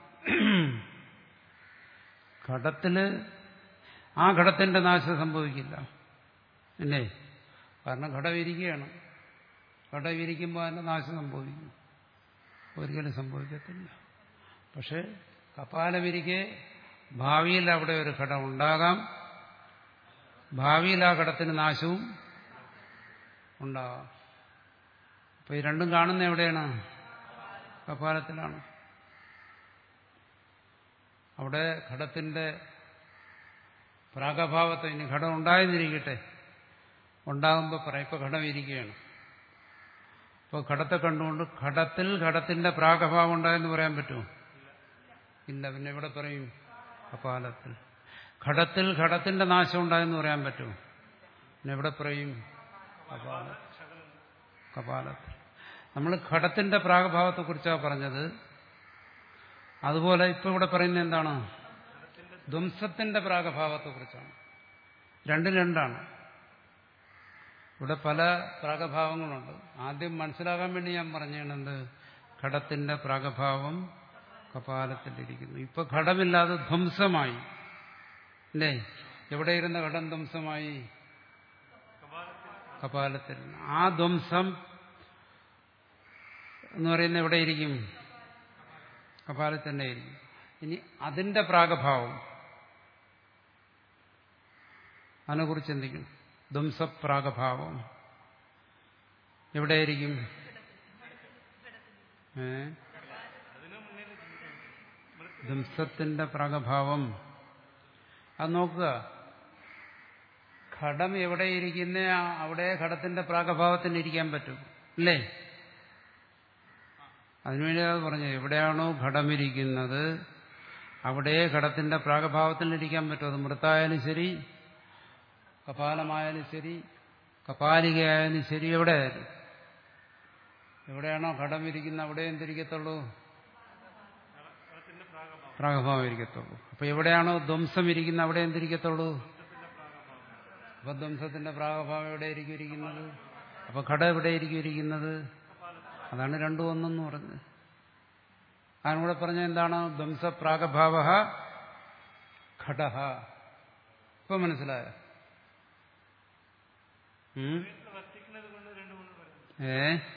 ഘടത്തില് ആ ഘടത്തിന്റെ നാശം സംഭവിക്കില്ല, അല്ലേ? കാരണം ഘടം ഇരിക്കുകയാണ്. ഘടം ഇരിക്കുമ്പോൾ അതിന്റെ നാശം സംഭവിക്കും? ഒരിക്കലും സംഭവിക്കത്തില്ല. പക്ഷെ കപാലമിരിക്കെ ഭാവിയിൽ അവിടെ ഒരു ഘടം ഉണ്ടാകാം, ഭാവിയിൽ ആ ഘടത്തിന് നാശവും ഉണ്ടാകാം. അപ്പൊ ഈ രണ്ടും കാണുന്ന എവിടെയാണ്? കപാലത്തിലാണ്. അവിടെ ഘടത്തിന്റെ പ്രാഗഭാവത്തെ, ഇനി ഘടം ഉണ്ടായെന്നിരിക്കട്ടെ, ഉണ്ടാകുമ്പോൾ പറയാം ഇപ്പൊ ഘടം ഇരിക്കുകയാണ്. അപ്പോൾ ഘടത്തെ കണ്ടുകൊണ്ട് ഘടത്തിൽ ഘടത്തിന്റെ പ്രാഗഭാവം ഉണ്ടായെന്ന് പറയാൻ പറ്റുമോ? ഇല്ല. പിന്നെ എവിടെ പറയും? കപാലത്തിൽ. ഘടത്തിൽ ഘടത്തിന്റെ നാശം ഉണ്ടായെന്ന് പറയാൻ പറ്റുമോ? പിന്നെ എവിടെ പറയും? കപാല കപാലത്തിൽ. നമ്മൾ ഘടത്തിന്റെ പ്രാഗഭാവത്തെക്കുറിച്ചാണ് പറഞ്ഞത്. അതുപോലെ ഇപ്പൊ ഇവിടെ പറയുന്നത് എന്താണ്? ധ്വംസത്തിന്റെ പ്രാഗഭാവത്തെക്കുറിച്ചാണ്. രണ്ടും രണ്ടാണ്. ഇവിടെ പല പ്രാഗഭാവങ്ങളുണ്ട്. ആദ്യം മനസ്സിലാകാൻ വേണ്ടി ഞാൻ പറഞ്ഞത് ഘടത്തിന്റെ പ്രാഗഭാവം കപാലത്തിലിരിക്കുന്നു. ഇപ്പൊ ഘടമില്ലാതെ ധ്വംസമായി, അല്ലേ? എവിടെ ഇരുന്ന ഘടം ധ്വംസമായി? കപാലത്തിൽ. ആ ധ്വംസം എന്ന് പറയുന്നത് എവിടെയിരിക്കും? കപാലത്തിൽ തന്നെ ആയിരിക്കും. ഇനി അതിന്റെ പ്രാഗഭാവം, അതിനെക്കുറിച്ച് ചിന്തിക്കണം. ധ്വംസപ്രാഗഭാവം എവിടെയായിരിക്കും? ഏ ധ്വംസത്തിന്റെ പ്രാഗഭാവം അത് നോക്കുക. ഘടം എവിടെയിരിക്കുന്ന അവിടെ ഘടത്തിന്റെ പ്രാഗഭാവത്തിന് ഇരിക്കാൻ പറ്റും, അല്ലേ? അതിനുവേണ്ടി അത് പറഞ്ഞു, എവിടെയാണോ ഘടമിരിക്കുന്നത് അവിടെ ഘടത്തിന്റെ പ്രാഗഭാവത്തിൽ ഇരിക്കാൻ പറ്റും. അത് മൃത്തായാലും ശരി, കപാലമായാലും ശരി, കപാലികയായാലും ശരി, എവിടെയായാലും. എവിടെയാണോ ഘടം ഇരിക്കുന്നത് അവിടെ എന്തിരിക്കത്തുള്ളൂ? പ്രാഗഭാവം ഇരിക്കത്തുള്ളൂ. അപ്പൊ എവിടെയാണോ ധ്വംസം ഇരിക്കുന്നത് അവിടെ എന്തിരിക്കത്തുള്ളൂ? അപ്പൊ ധ്വംസത്തിന്റെ പ്രാഗഭാവം എവിടെയായിരിക്കും ഇരിക്കുന്നത്? അപ്പൊ ഘടം എവിടെയായിരിക്കും ഇരിക്കുന്നത്? അതാണ് രണ്ടും ഒന്നെന്ന് പറഞ്ഞത്. അതിനൂടെ പറഞ്ഞ എന്താണ്? ധ്വംസപ്രാഗഭാവ ഘട. ഇപ്പൊ മനസ്സിലായോ? ഏ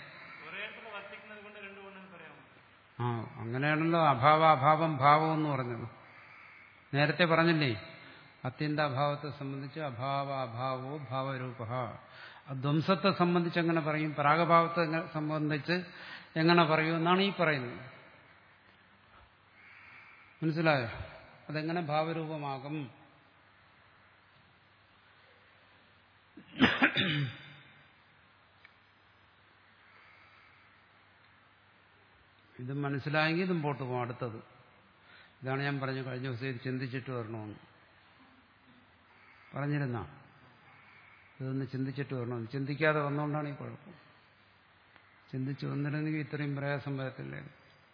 ആ അങ്ങനെയാണല്ലോ അഭാവ അഭാവം ഭാവം എന്ന് പറഞ്ഞത്. നേരത്തെ പറഞ്ഞില്ലേ, അത്യന്താഭാവത്തെ സംബന്ധിച്ച് അഭാവ അഭാവോ ഭാവരൂപ. ധ്വംസത്തെ സംബന്ധിച്ച് എങ്ങനെ പറയും? പ്രാഗഭാവത്തെ സംബന്ധിച്ച് എങ്ങനെ പറയൂ എന്നാണ് ഈ പറയുന്നത്. മനസ്സിലായോ? അതെങ്ങനെ ഭാവരൂപമാകും? ഇത് മനസ്സിലായെങ്കിൽ ഇതും പോട്ട് പോകും. അടുത്തത് ഇതാണ് ഞാൻ പറഞ്ഞു, കഴിഞ്ഞ ദിവസം ഇത് ചിന്തിച്ചിട്ട് വരണമെന്ന് പറഞ്ഞിരുന്ന. ഇതൊന്ന് ചിന്തിച്ചിട്ട് വരണമെന്ന്. ചിന്തിക്കാതെ വന്നുകൊണ്ടാണ് ഈ കുഴപ്പം. ചിന്തിച്ച് വന്നിരുന്നെങ്കിൽ ഇത്രയും പ്രയാസം വരത്തില്ലേ.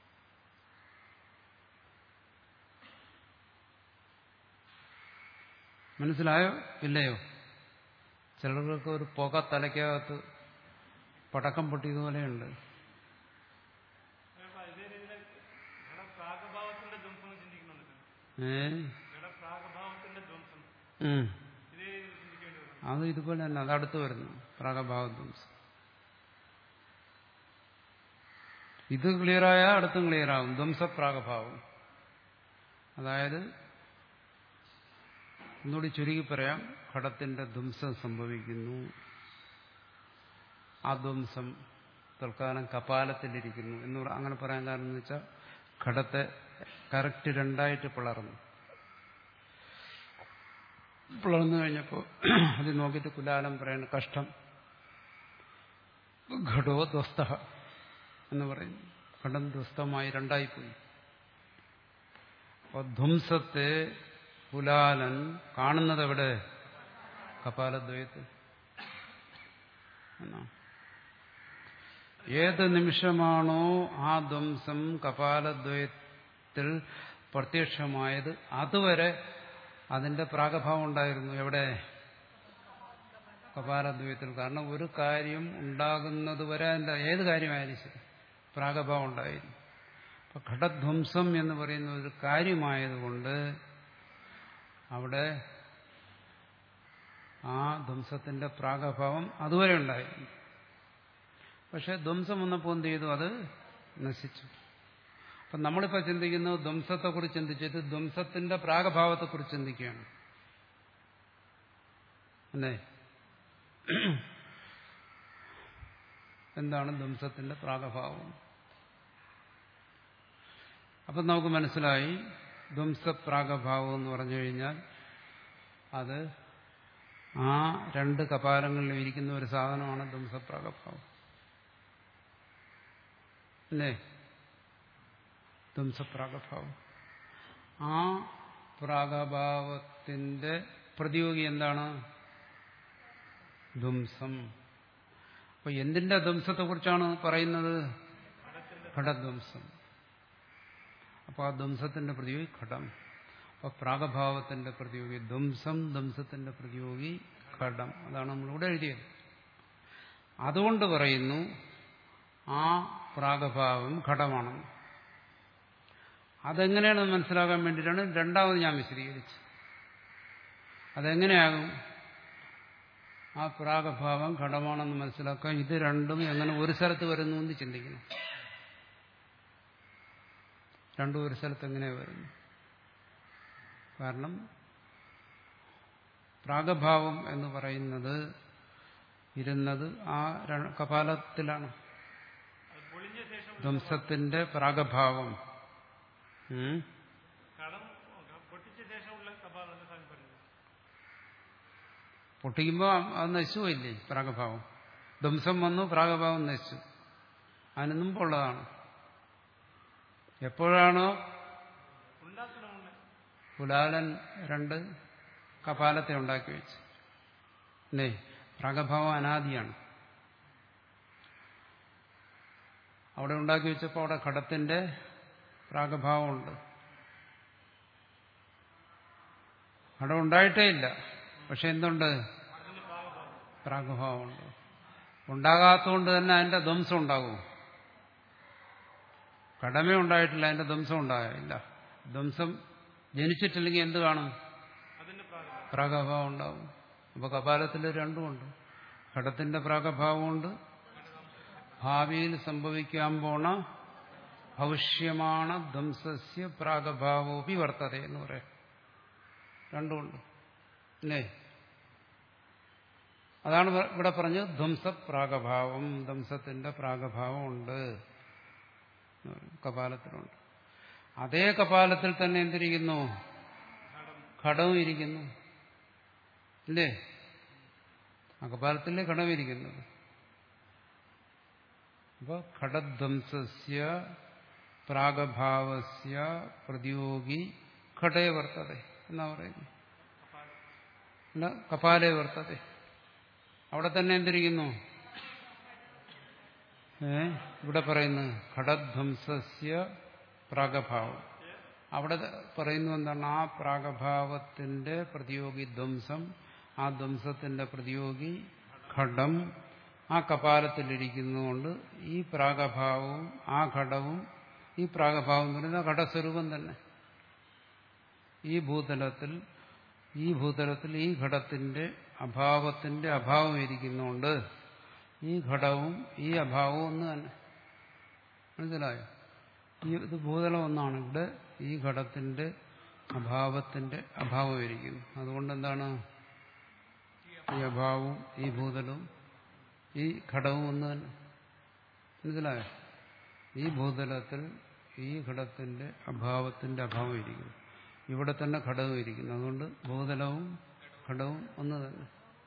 മനസ്സിലായോ ഇല്ലയോ? ചിലർക്ക് ഒരു പുക തലയ്ക്കകത്ത് പടക്കം പൊട്ടിയതുപോലെയുണ്ട്. ഏ അത് ഇതുപോലെ തന്നെ അതടുത്ത് വരുന്നു പ്രാഗഭാവധ്വംസം. ഇത് ക്ലിയറായ അടുത്തും ക്ലിയറാകും. ധ്വംസപ്രാഗഭാവം, അതായത് ഒന്നുകൂടി ചുരുക്കി പറയാം, ഘടത്തിന്റെ ധ്വംസം സംഭവിക്കുന്നു. ആ ധ്വംസം തൽക്കാലം കപാലത്തിലിരിക്കുന്നു എന്ന് അങ്ങനെ പറയാൻ കാരണം എന്ന് വെച്ചാൽ ഘടത്തെ കറക്റ്റ് രണ്ടായിട്ട് പിളർന്നു. പിളർന്നു കഴിഞ്ഞപ്പോൾ അത് നോക്കിയിട്ട് കുലാലം പറയുന്നത് കഷ്ടം ഘടോ ധ്വസ്ത എന്ന് പറയുന്നു. ഘടം ധ്വസ്തമായി രണ്ടായിപ്പോയി. അപ്പോൾ ധ്വംസത്തെ കുലാലൻ കാണുന്നത് എവിടെ? കപാലദ്വയത്തിൽ. ഏത് നിമിഷമാണോ ആ ധ്വംസം കപാലദ്വയത്തിൽ പ്രത്യക്ഷമായത് അതുവരെ അതിന്റെ പ്രാഗഭാവം ഉണ്ടായിരുന്നു. എവിടെ? കപാലദ്വയത്തിൽ. കാരണം ഒരു കാര്യം ഉണ്ടാകുന്നത് വരെ അതിന്റെ ഏത് കാര്യമായാലും ശരി പ്രാഗഭാവം ഉണ്ടായിരുന്നു. അപ്പൊ ഘടധ്വംസം എന്ന് പറയുന്ന ഒരു കാര്യമായതുകൊണ്ട് അവിടെ ആ ധ്വംസത്തിന്റെ പ്രാഗഭാവം അതുവരെ ഉണ്ടായിരുന്നു. പക്ഷെ ധ്വംസം വന്നപ്പോൾ എന്ത് ചെയ്തു? അത് നശിച്ചു. അപ്പം നമ്മളിപ്പോൾ ചിന്തിക്കുന്നത് ധ്വംസത്തെക്കുറിച്ച് ചിന്തിച്ചിട്ട് ധ്വംസത്തിന്റെ പ്രാഗഭാവത്തെക്കുറിച്ച് ചിന്തിക്കുകയാണ് അല്ലേ? എന്താണ് ധ്വംസത്തിന്റെ പ്രാഗഭാവം? അപ്പം നമുക്ക് മനസ്സിലായി ധ്വംസപ്രാഗഭാവം എന്ന് പറഞ്ഞു കഴിഞ്ഞാൽ അത് ആ രണ്ട് കപാലങ്ങളിലും ഇരിക്കുന്ന ഒരു സാധനമാണ് ധ്വംസപ്രാഗഭാവം അല്ലേ? ധ്വംസപ്രാഗഭാവം. ആ പ്രാഗഭാവത്തിന്റെ പ്രതിയോഗി എന്താണ്? ധ്വംസം. അപ്പൊ എന്തിന്റെ ധ്വംസത്തെക്കുറിച്ചാണ് പറയുന്നത്? ഘടധ്വംസം. അപ്പൊ ആ ധ്വംസത്തിന്റെ പ്രതിയോഗി ഘടം. അപ്പൊ പ്രാഗഭാവത്തിന്റെ പ്രതിയോഗി ധ്വംസം, ധ്വംസത്തിന്റെ പ്രതിയോഗി ഘടം. അതാണ് നമ്മളിവിടെ എഴുതിയത്. അതുകൊണ്ട് പറയുന്നു ആ പ്രാഗഭാവം ഘടമാണെന്ന്. അതെങ്ങനെയാണ് മനസ്സിലാക്കാൻ വേണ്ടിയിട്ടാണ് രണ്ടാമത് ഞാൻ വിശദീകരിച്ചത്. അതെങ്ങനെയാകും ആ പ്രാഗഭാവം ഘടമാണെന്ന് മനസ്സിലാക്കാൻ? ഇത് രണ്ടും എങ്ങനെ ഒരു സ്ഥലത്ത് വരുന്നു എന്ന് ചിന്തിക്കണം. രണ്ടും ഒരു സ്ഥലത്ത് എങ്ങനെ വരുന്നു? കാരണം പ്രാഗഭാവം എന്ന് പറയുന്നത് ഇരുന്നത് ആ കപാലത്തിലാണ്. ധ്വംസത്തിന്റെ പ്രാഗഭാവം പൊട്ടിക്കുമ്പോൾ അത് നശിച്ചുപോയില്ലേ പ്രാഗഭാവം? ധ്വംസം വന്നു, പ്രാഗഭാവം നശിച്ചു. അതിന് മുമ്പുള്ളതാണ്. എപ്പോഴാണോ കുലാലൻ രണ്ട് കപാലത്തെ ഉണ്ടാക്കി വെച്ച് അല്ലേ? പ്രാഗഭാവം അനാദിയാണ്. അവിടെ ഉണ്ടാക്കി വെച്ചപ്പോൾ അവിടെ ഘടത്തിന്റെ പ്രാഗഭാവമുണ്ട്. ഘടം ഉണ്ടായിട്ടേ ഇല്ല, പക്ഷെ എന്തുണ്ട്? പ്രാഗഭാവമുണ്ട്. ഉണ്ടാകാത്തതുകൊണ്ട് തന്നെ അതിന്റെ ധ്വംസം ഉണ്ടാകും. ഘടമേ ഉണ്ടായിട്ടില്ല, അതിന്റെ ധ്വംസം ഉണ്ടാകില്ല. ധ്വംസം ജനിച്ചിട്ടില്ലെങ്കിൽ എന്ത് കാണും? പ്രാഗഭാവം ഉണ്ടാകും. അപ്പൊ കപാലത്തിൽ രണ്ടുമുണ്ട്. ഘടത്തിന്റെ പ്രാഗഭാവമുണ്ട്, ഭാവിയിൽ സംഭവിക്കാൻ പോണ ഭവിഷ്യമാണ് ധ്വംസസ്യ പ്രാഗഭാവോപി വർത്തത എന്ന് പറയാം. രണ്ടുമുണ്ട് അല്ലേ? അതാണ് ഇവിടെ പറഞ്ഞത് ധ്വംസപ്രാഗഭാവം. ധ്വംസത്തിന്റെ പ്രാഗഭാവം ഉണ്ട്, കപാലത്തിലുണ്ട്. അതേ കപാലത്തിൽ തന്നെ എന്തിരിക്കുന്നു? ഘടവും ഇരിക്കുന്നു അല്ലേ? ആ കപാലത്തിലെ ഘടം ഇരിക്കുന്നത്. അപ്പൊ ഘടധ്വംസസ്യ പ്രാഗഭാവസ്യ പ്രതിയോഗി ഘടേ വർത്തത എന്നാ പറയുന്നു. അല്ല, കപാലേ വർത്തത. അവിടെ തന്നെ എന്തിരിക്കുന്നു? ഏ ഇവിടെ പറയുന്നു ഘടധ്വംസസ്യ പ്രാഗഭാവം. അവിടെ പറയുന്നു എന്താണ്? ആ പ്രാഗഭാവത്തിന്റെ പ്രതിയോഗി ധ്വംസം, ആ ധ്വംസത്തിന്റെ പ്രതിയോഗി ഘടം ആ കപാലത്തിലിരിക്കുന്നതുകൊണ്ട് ഈ പ്രാഗഭാവവും ആ ഘടവും, ഈ പ്രാഗഭാവം എന്ന് പറയുന്ന ഘടസ്വരൂപം തന്നെ ഈ ഭൂതലത്തിൽ ഈ ഭൂതലത്തിൽ ഈ ഘടത്തിന്റെ അഭാവത്തിന്റെ അഭാവം ഇരിക്കുന്നുണ്ട് ഈ ഘടവും ഈ അഭാവവും ഒന്ന് തന്നെ. മനസ്സിലായോ? ഈ ഇത് ഭൂതലം ഒന്നാണ്. ഇവിടെ ഈ ഘടത്തിന്റെ അഭാവത്തിന്റെ അഭാവം ഇരിക്കുന്നു. അതുകൊണ്ട് എന്താണ് ഈ അഭാവവും ഈ ഭൂതലവും ഈ ഘടവും ഒന്ന് തന്നെ. മനസ്സിലായോ? ഈ ഭൂതലത്തിൽ ഈ ഘടത്തിന്റെ അഭാവത്തിന്റെ അഭാവം ഇരിക്കുന്നു. ഇവിടെ തന്നെ ഘടകം ഇരിക്കുന്നു. അതുകൊണ്ട് ഭൂതലവും ഘടവും ഒന്ന് തന്നെ.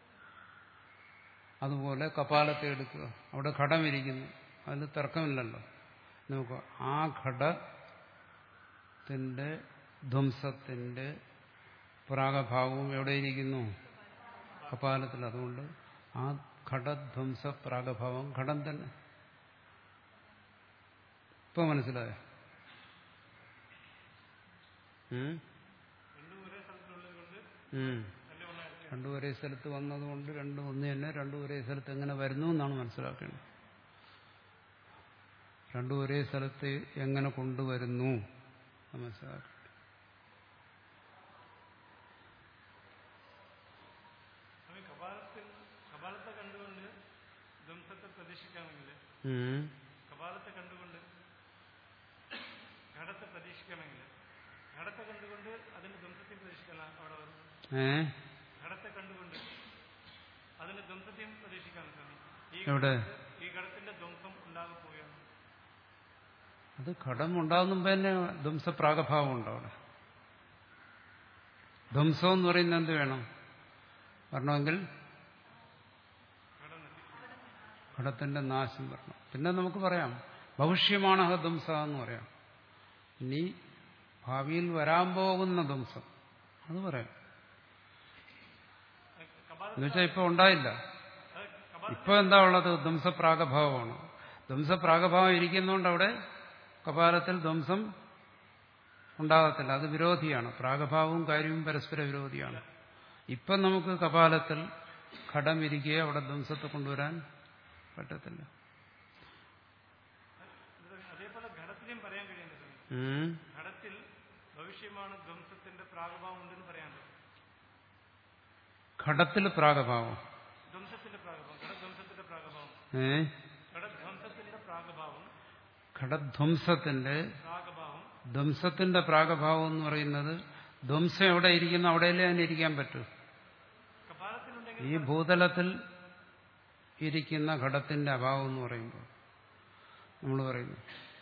അതുപോലെ കപാലത്തെ എടുക്കുക. അവിടെ ഘടം ഇരിക്കുന്നു. അതിൽ തർക്കമില്ലല്ലോ. നോക്കുക, ആ ഘടത്തിന്റെ ധ്വംസത്തിന്റെ പ്രാഗഭാവവും എവിടെയിരിക്കുന്നു? കപാലത്തിൽ. അതുകൊണ്ട് ആ ഘടധ്വംസ പ്രാഗഭാവം ഘടം തന്നെ. ഇപ്പൊ മനസ്സിലായോ? രണ്ടും ഒരേ സ്ഥലത്ത് വന്നതുകൊണ്ട് രണ്ടും ഒന്ന് തന്നെ. രണ്ടും ഒരേ സ്ഥലത്ത് എങ്ങനെ വരുന്നു എന്നാണ് മനസ്സിലാക്കേണ്ടത്. രണ്ടും ഒരേ സ്ഥലത്ത് എങ്ങനെ കൊണ്ടുവരുന്നു മനസ്സിലാക്കേണ്ടത്. കപാലത്തെ കണ്ടുകൊണ്ട് ധ്വംസത്തെ പ്രതീക്ഷിക്കാമെങ്കിൽ കപാലത്തെ കണ്ടുകൊണ്ട് ഘടത്തെ പ്രതീക്ഷിക്കണമെങ്കിൽ ഘടത്തെ കണ്ടുകൊണ്ട് അതിന്റെ ധ്വംസത്തെ പ്രതീക്ഷിക്കണം. അവിടെ ഘടത്തെ കണ്ടുകൊണ്ട് അതിന്റെ ധ്വംസത്തെയും പ്രതീക്ഷിക്കാണ് സ്വാമി. ഈ ഘടത്തിന്റെ ധ്വംസം ഉണ്ടാകാൻ പോവുകയാണ്. അത് ഘടം ഉണ്ടാകുമ്പോ തന്നെ ധ്വംസപ്രാഗഭാവം ഉണ്ടോ? അവിടെ ധ്വംസം എന്ന് പറയുന്നത് എന്ത് വേണം? വരണമെങ്കിൽ ഘടത്തിന്റെ നാശം വരണം. പിന്നെ നമുക്ക് പറയാം ഭവിഷ്യമാണ് ധ്വംസ എന്ന് പറയാം. ഇനി ഭാവിയിൽ വരാൻ പോകുന്ന ധ്വംസം അത് പറയാം. എന്നുവെച്ചാൽ ഇപ്പൊ ഉണ്ടായില്ല. ഇപ്പൊ എന്താ ഉള്ളത്? ധ്വംസപ്രാഗഭാവമാണ്. ധ്വംസപ്രാഗഭാവം ഇരിക്കുന്നതുകൊണ്ട് അവിടെ കപാലത്തിൽ ധ്വംസം ഉണ്ടാകത്തില്ല. അത് വിരോധിയാണ്. പ്രാഗഭാവവും കാര്യവും പരസ്പര വിരോധിയാണ്. ഇപ്പം നമുക്ക് കപാലത്തിൽ ഘടം ഇരിക്കുക, അവിടെ ധ്വംസത്തെ കൊണ്ടുവരാൻ പറ്റത്തില്ല. അതേപോലെ ഘടത്തിലും പറയാൻ കഴിയുന്നത് ഘടത്തിൽ ഭവിഷ്യമാണ് ധ്വംസത്തിന്റെ പ്രാഗഭാവം ഉണ്ടെന്ന് പറയാൻ പറ്റും. ഘടത്തിൽ പ്രാഗഭാവം ധ്വംസത്തിന്റെ പ്രാഗഭാവം ഘടധ്വംസത്തിന്റെ പ്രാഗഭാവം ഏ ഘടധ്വംസത്തിന്റെ പ്രാഗഭാവം ഘടധ്വംസത്തിന്റെ പ്രാഗഭാവം ധ്വംസത്തിന്റെ പ്രാഗഭാവം എന്ന് പറയുന്നത് ധ്വംസം എവിടെ ഇരിക്കുന്നു അവിടെയല്ലേ അതിന് ഇരിക്കാൻ പറ്റൂ. ഈ ഭൂതലത്തിൽ ഇരിക്കുന്ന ഘടത്തിന്റെ അഭാവം എന്ന് പറയുമ്പോൾ നമ്മൾ പറയുന്നു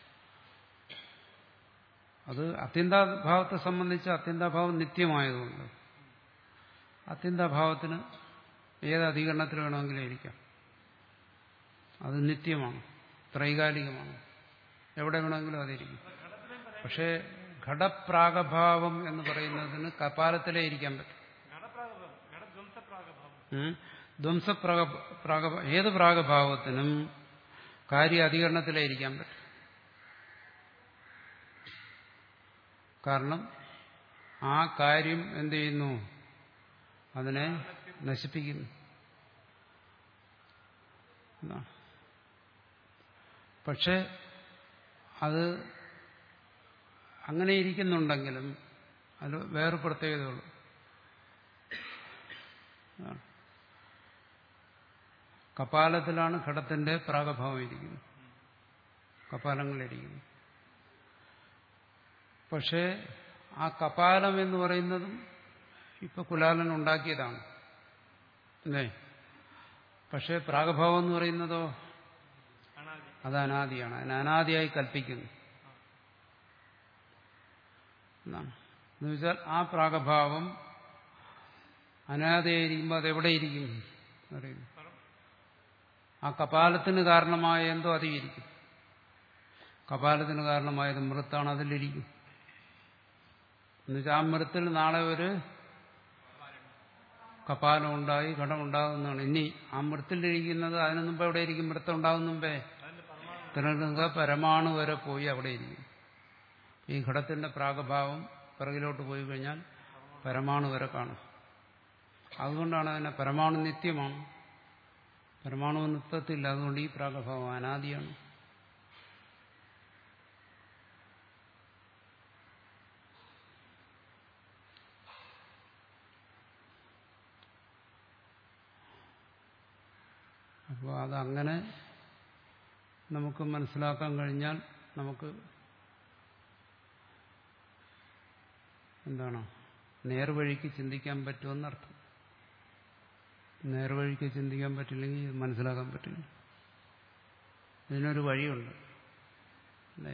അത് അത്യന്താഭാവത്തെ സംബന്ധിച്ച് അത്യന്താഭാവം നിത്യമായതുകൊണ്ട് അത്യന്താഭാവത്തിന് ഏത് അധികരണത്തിൽ വേണമെങ്കിലും ഇരിക്കാം. അത് നിത്യമാണ്, ത്രൈകാലികമാണ്, എവിടെ വേണമെങ്കിലും അതിരിക്കും. പക്ഷേ ഘടപ്രാഗഭാവം എന്ന് പറയുന്നതിന് കപാലത്തിലേ ഇരിക്കാൻ പറ്റും. ധ്വംസപ്രാഗ ഏത് പ്രാഗഭാവത്തിനും കാര്യ അധികരണത്തിലേ ഇരിക്കാൻ പറ്റും. കാരണം ആ കാര്യം എന്ത് ചെയ്യുന്നു? അതിനെ നശിപ്പിക്കുന്നു. പക്ഷെ അത് അങ്ങനെ ഇരിക്കുന്നുണ്ടെങ്കിലും അത് വേറെ പ്രത്യേകതയുള്ളൂ. കപാലത്തിലാണ് ഘടത്തിന്റെ പ്രാഗഭാവം ഇരിക്കുന്നത്, കപാലങ്ങളിലിരിക്കുന്നു. പക്ഷേ ആ കപാലം എന്ന് പറയുന്നതും ഇപ്പൊ കുലാലൻ ഉണ്ടാക്കിയതാണ് അല്ലേ? പക്ഷേ പ്രാഗഭാവം എന്ന് പറയുന്നതോ അത് അനാദിയാണ്. അതിന് അനാദിയായി കൽപ്പിക്കുന്നു എന്നാണ്. എന്ന് വെച്ചാൽ ആ പ്രാഗഭാവം അനാദിയായിരിക്കുമ്പോൾ അതെവിടെയിരിക്കും അറിയുന്നു? ആ കപാലത്തിന് കാരണമായ എന്തോ അതിരിക്കും. കപാലത്തിന് കാരണമായത് മൃത്താണ്, അതിലിരിക്കും. എന്നുവെച്ചാൽ ആ മൃത്തിൽ നാളെ ഒരു കപാലം ഉണ്ടായി ഘടമുണ്ടാകുന്നതാണ്. ഇനി ആ മൃത്തിലിരിക്കുന്നത് അതിനു മുമ്പ് എവിടെ ഇരിക്കും? മൃത്തം ഉണ്ടാകുന്ന മുമ്പേ തിരഞ്ഞെടുക്കുക പരമാണു വരെ പോയി അവിടെ ഇരിക്കും. ഈ ഘടത്തിന്റെ പ്രാഗഭാവം പിറകിലോട്ട് പോയി കഴിഞ്ഞാൽ പരമാണു വരെ കാണും. അതുകൊണ്ടാണ് അതിനെ പരമാണു നിത്യമാണ്, പരമാണു നിത്യത്തില്ല. അതുകൊണ്ട് ഈ പ്രാഗഭാവം അനാദിയാണ്. അപ്പോൾ അതങ്ങനെ നമുക്ക് മനസ്സിലാക്കാൻ കഴിഞ്ഞാൽ നമുക്ക് എന്താണ് നേർവഴിക്ക് ചിന്തിക്കാൻ പറ്റുമെന്നർത്ഥം. നേർവഴിക്ക് ചിന്തിക്കാൻ പറ്റില്ലെങ്കിൽ ഇത് മനസ്സിലാക്കാൻ പറ്റില്ല. ഇതിനൊരു വഴിയുണ്ട് അല്ലേ?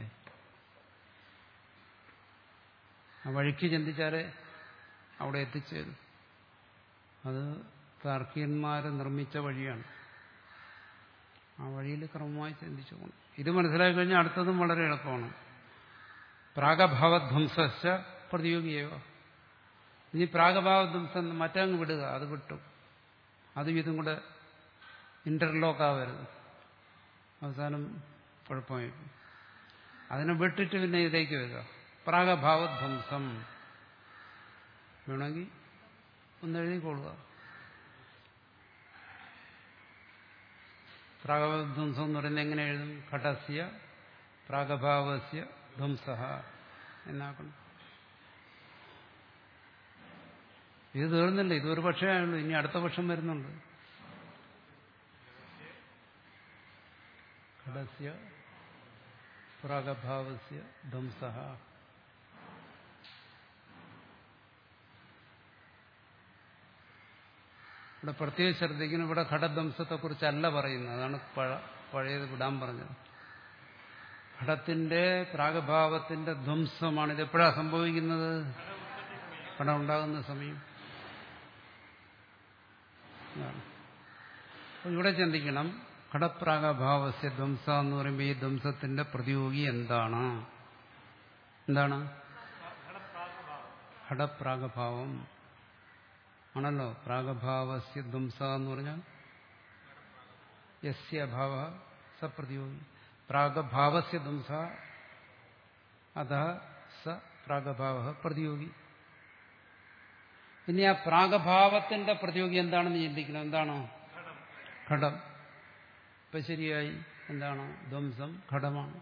ആ വഴിക്ക് ചിന്തിച്ചാലേ അവിടെ എത്തിച്ചേരും. അത് താർക്കികന്മാർ നിർമ്മിച്ച വഴിയാണ്. ആ വഴിയിൽ ക്രമമായി ചിന്തിച്ചു പോകണം. ഇത് മനസ്സിലാക്കി കഴിഞ്ഞാൽ അടുത്തതും വളരെ എളുപ്പമാണ്. പ്രാഗഭാവധ്വംസ പ്രതിയോഗിയോ. ഇനി പ്രാഗഭാവധ്വംസം മറ്റങ്ങ് വിടുക, അത് വിട്ടു. അതും ഇതും കൂടെ ഇന്റർലോക്കാവരുത്, അവസാനം കുഴപ്പമായി. അതിനെ വിട്ടിട്ട് പിന്നെ ഇതിലേക്ക് വരിക. പ്രാഗഭാവധ്വംസം വേണമെങ്കിൽ ഒന്ന് എഴുതിക്കൊള്ളുക. പ്രാഗഭാവധ്വംസം എന്ന് പറയുന്നത് എങ്ങനെ എഴുതും? ഘടസ്യ പ്രാഗഭാവസ്യ ധ്വംസഃ എന്നാക്കണം. ഇത് തീർന്നില്ല, ഇതൊരു പക്ഷേ ആയുള്ളൂ. ഇനി അടുത്ത പക്ഷം വരുന്നുണ്ട്. ഘടസ്യ പ്രാഗഭാവസ്യ ധ്വംസഃ. ഇവിടെ പ്രത്യേകം ശ്രദ്ധിക്കുന്നു. ഇവിടെ ഘടധ്വംസത്തെക്കുറിച്ചല്ല പറയുന്നത്. അതാണ് പഴയത് വിടാൻ പറഞ്ഞത്. ഘടത്തിന്റെ പ്രാഗഭാവത്തിന്റെ ധ്വംസമാണ്. ഇതെപ്പോഴാണ് സംഭവിക്കുന്നത്? ഘടം ഉണ്ടാകുന്ന സമയം. ഇവിടെ ചിന്തിക്കണം, ഘടപ്രാഗഭാവസ്യ ധ്വംസ എന്ന് പറയുമ്പോൾ ഈ ധ്വംസത്തിന്റെ പ്രതിയോഗി എന്താണ്? എന്താണ്? ഘടപ്രാഗഭാവം ആണല്ലോ. പ്രാഗഭാവസ്യ ധ്വംസ എന്ന് പറഞ്ഞാൽ യസ്യ അഭാവ സ പ്രതിയോഗി. പ്രാഗഭാവസ്യ ധ്വംസ അതഃ സ പ്രാഗഭാവ പ്രതിയോഗി. ഇനി ആ പ്രാഗഭാവത്തിന്റെ പ്രതിയോഗി എന്താണെന്ന് ചിന്തിക്കണം. എന്താണ്? ഘടം. ഇപ്പൊ ശരിയായി. എന്താണ്? ധ്വംസം ഘടമാണ്.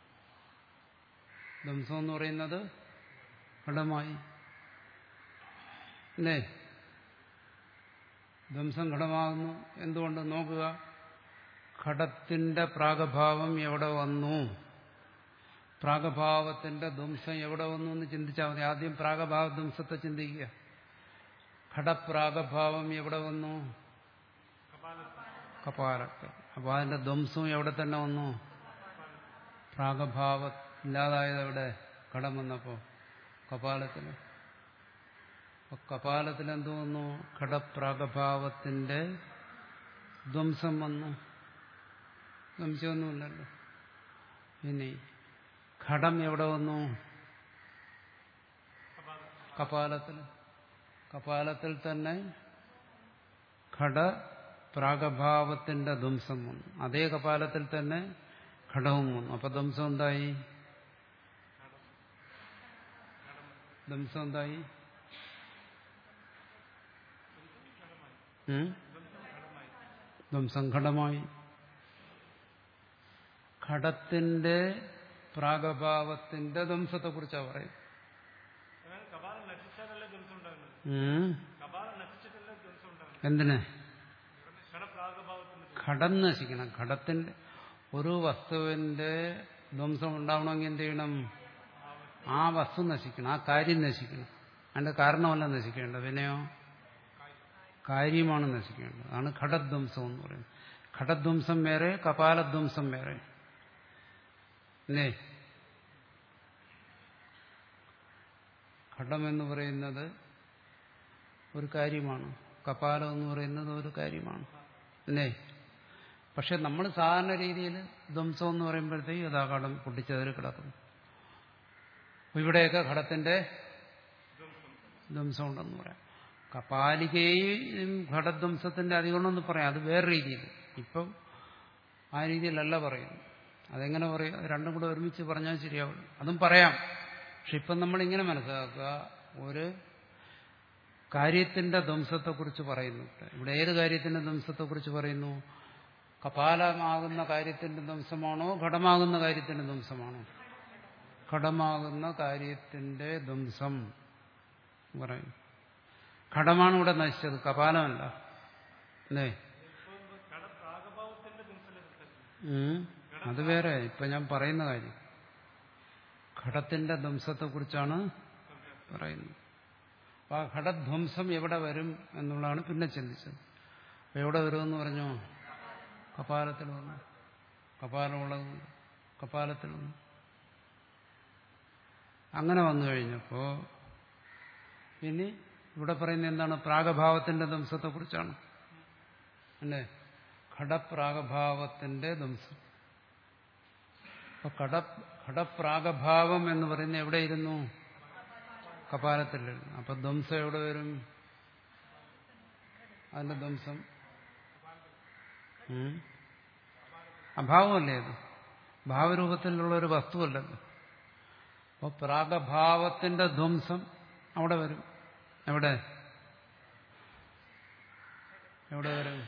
ധ്വംസം എന്ന് പറയുന്നത് ഘടമായി അല്ലേ? ധ്വംസം ഘടമാകുന്നു. എന്തുകൊണ്ട്? നോക്കുക, ഘടത്തിന്റെ പ്രാഗഭാവം എവിടെ വന്നു, പ്രാഗഭാവത്തിന്റെ ധ്വംസം എവിടെ വന്നു എന്ന് ചിന്തിച്ചാൽ മതി. ആദ്യം പ്രാഗഭാവ ധ്വംസത്തെ ചിന്തിക്കുക. ഘടപ്രാഗഭാവം എവിടെ വന്നു? കപാലത്ത്. അപ്പൊ അതിന്റെ ധ്വംസവും എവിടെ തന്നെ വന്നു? പ്രാഗഭാവ ഇല്ലാതായത് എവിടെ? ഘടം വന്നപ്പോ കപാലത്തിന്. കപാലത്തിൽ എന്തു വന്നു? ഘടപ്രാഗഭാവത്തിന്റെ ധ്വംസം വന്നു. ധ്വംസമൊന്നുമില്ലല്ലോ. ഇനി ഘടം എവിടെ വന്നു? കപാലത്തിൽ. കപാലത്തിൽ തന്നെ ഘട പ്രാഗഭാവത്തിന്റെ ധ്വംസം വന്നു. അതേ കപാലത്തിൽ തന്നെ ഘടവും വന്നു. അപ്പൊ ധ്വംസം എന്തായി? ധ്വംസം എന്തായി? ധ്വംസം ഘടമായി. ഘടത്തിന്റെ പ്രാഗഭാവത്തിന്റെ ധ്വംസത്തെ കുറിച്ചാണ് പറയുന്നത്. എന്തിന്? ഘടം നശിക്കണം. ഘടത്തിന്റെ ഒരു വസ്തുവിന്റെ ധ്വംസം ഉണ്ടാവണമെങ്കിൽ എന്ത് ചെയ്യണം? ആ വസ്തു നശിക്കണം, ആ കാര്യം നശിക്കണം. അതിന്റെ കാരണമല്ല നശിക്കേണ്ടത്, പിന്നെയോ കാര്യമാണ് നശിക്കേണ്ടത്. അതാണ് ഘടധ്വംസം എന്ന് പറയുന്നത്. ഘടധ്വംസം വേറെ, കപാലധ്വംസം വേറെ അല്ലേ? ഘടം എന്ന് പറയുന്നത് ഒരു കാര്യമാണ്, കപാലം എന്ന് പറയുന്നത് ഒരു കാര്യമാണ് അല്ലേ? പക്ഷെ നമ്മൾ സാധാരണ രീതിയിൽ ധ്വംസം എന്ന് പറയുമ്പോഴത്തേക്ക് അതാ ഘടം പൊട്ടിച്ചതിൽ കിടക്കുന്നു. ഇവിടെയൊക്കെ ഘടത്തിന്റെ ധ്വംസം ഉണ്ടെന്ന് പറയാം. കപാലികയും ഘടധ്വംസത്തിന്റെ അധികണമെന്ന് പറയാം. അത് വേറെ രീതിയിൽ. ഇപ്പം ആ രീതിയിലല്ല പറയുന്നത്. അതെങ്ങനെ പറയാം? രണ്ടും കൂടെ ഒരുമിച്ച് പറഞ്ഞാൽ ശരിയാവും. അതും പറയാം. പക്ഷെ ഇപ്പം നമ്മളിങ്ങനെ മനസ്സിലാക്കുക, ഒരു കാര്യത്തിന്റെ ധ്വംസത്തെക്കുറിച്ച് പറയുന്നു. ഇവിടെ ഏത് കാര്യത്തിന്റെ ധ്വംസത്തെക്കുറിച്ച് പറയുന്നു? കപാലമാകുന്ന കാര്യത്തിന്റെ ധ്വംസമാണോ ഘടമാകുന്ന കാര്യത്തിന്റെ ധ്വംസമാണോ? ഘടമാകുന്ന കാര്യത്തിന്റെ ധ്വംസം പറയും. ഘടമാണ് ഇവിടെ നശിച്ചത്, കപാലമല്ല അല്ലേ? അത് വേറെ. ഇപ്പൊ ഞാൻ പറയുന്ന കാര്യം ഘടത്തിന്റെ ധ്വംസത്തെക്കുറിച്ചാണ് പറയുന്നത്. അപ്പൊ ആ ഘടധ്വംസം എവിടെ വരും എന്നുള്ളതാണ് പിന്നെ ചിന്തിച്ചത്. അപ്പൊ എവിടെ വരുമെന്ന് പറഞ്ഞു? കപാലത്തിൽ വന്നു. കപാലമുള്ളത് കപാലത്തിൽ വന്നു. അങ്ങനെ വന്നു കഴിഞ്ഞപ്പോ ഇനി ഇവിടെ പറയുന്നത് എന്താണ്? പ്രാഗഭാവത്തിന്റെ ധ്വംസത്തെക്കുറിച്ചാണ് അല്ലേ? ഘടപ്രാഗഭാവത്തിന്റെ ധ്വംസം. അപ്പൊ ഘട ഘടപ്രാഗഭാവം എന്ന് പറയുന്നത് എവിടെയിരുന്നു? കപാലത്തിലിരുന്നു. അപ്പൊ ധ്വംസം എവിടെ വരും? അതിന്റെ ധ്വംസം അഭാവമല്ലേ? അത് ഭാവരൂപത്തിലുള്ള ഒരു വസ്തുവല്ലല്ലോ. അപ്പൊ പ്രാഗഭാവത്തിന്റെ ധ്വംസം അവിടെ വരും. എവിടെ എവിടെ വരും?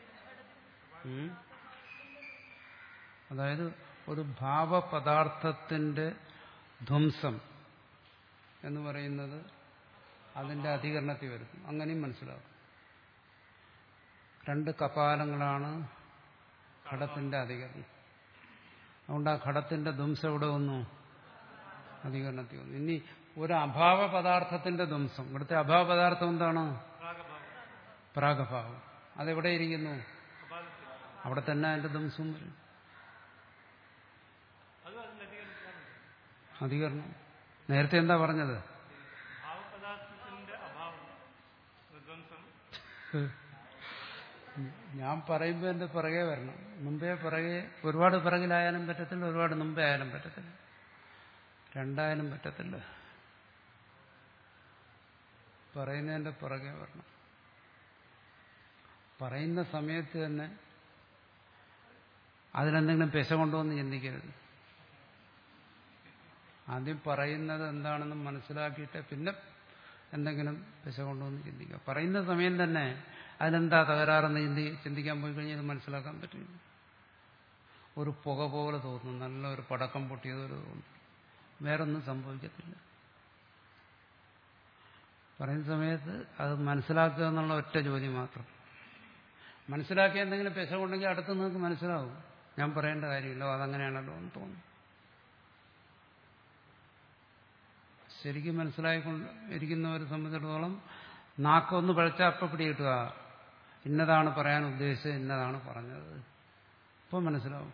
അതായത് ഒരു ഭാവപദാർത്ഥത്തിന്റെ ധ്വംസം എന്ന് പറയുന്നത് അതിന്റെ അധികരണത്തിൽ വരും. അങ്ങനെയും മനസ്സിലാവും. രണ്ട് കപാലങ്ങളാണ് ഘടത്തിന്റെ അധികരണം. അതുകൊണ്ട് ആ ഘടത്തിന്റെ ധ്വംസം എവിടെ വന്നു? അധികരണത്തിൽ വന്നു. ഇനി ഒരു അഭാവ പദാർത്ഥത്തിന്റെ ധ്വംസം. ഇവിടുത്തെ അഭാവ പദാർത്ഥം എന്താണ്? പ്രാഗഭാവം. അതെവിടെ ഇരിക്കുന്നു? അവിടെ തന്നെ അതിന്റെ ധ്വംസം വരും. അധികരണം. നേരത്തെ എന്താ പറഞ്ഞത്? ഞാൻ പറയുമ്പോൾ എന്റെ പിറകെ വരണം. മുമ്പേ പിറകെ ഒരുപാട് പിറകിലായാലും പറ്റത്തില്ല, ഒരുപാട് മുമ്പേ ആയാലും പറ്റത്തില്ല, രണ്ടായാലും പറ്റത്തില്ല. പറയുന്നതിന്റെ പിറകെ വരണം. പറയുന്ന സമയത്ത് തന്നെ അതിലെന്തെങ്കിലും പെശ കൊണ്ടുവന്ന് ചിന്തിക്കരുത്. ആദ്യം പറയുന്നത് എന്താണെന്ന് മനസ്സിലാക്കിയിട്ട് പിന്നെ എന്തെങ്കിലും പെശ കൊണ്ടുവന്ന് ചിന്തിക്കുക. പറയുന്ന സമയം തന്നെ അതിനെന്താ തകരാറെന്ന് ചിന്തി ചിന്തിക്കാൻ പോയി കഴിഞ്ഞാൽ ഇത് മനസ്സിലാക്കാൻ പറ്റില്ല. ഒരു പുക പോലെ തോന്നും, നല്ലൊരു പടക്കം പൊട്ടിയതുപോലെ തോന്നും, വേറൊന്നും സംഭവിക്കത്തില്ല. പറയുന്ന സമയത്ത് അത് മനസ്സിലാക്കുക എന്നുള്ള ഒറ്റ ജോലി മാത്രം. മനസ്സിലാക്കി എന്തെങ്കിലും പെശ കൊണ്ടെങ്കിൽ അടുത്ത് നിങ്ങൾക്ക് മനസ്സിലാവും. ഞാൻ പറയേണ്ട കാര്യമില്ലോ, അതങ്ങനെയാണല്ലോ എന്ന് തോന്നും. ശരിക്കും മനസ്സിലായിക്കൊണ്ട് ഇരിക്കുന്നവരെ സംബന്ധിച്ചിടത്തോളം നാക്കൊന്ന് പഴച്ചാൽ അപ്പം പിടികിട്ടുക ഇന്നതാണ് പറയാൻ ഉദ്ദേശിച്ചത്, ഇന്നതാണ് പറഞ്ഞത്. ഇപ്പം മനസ്സിലാവും.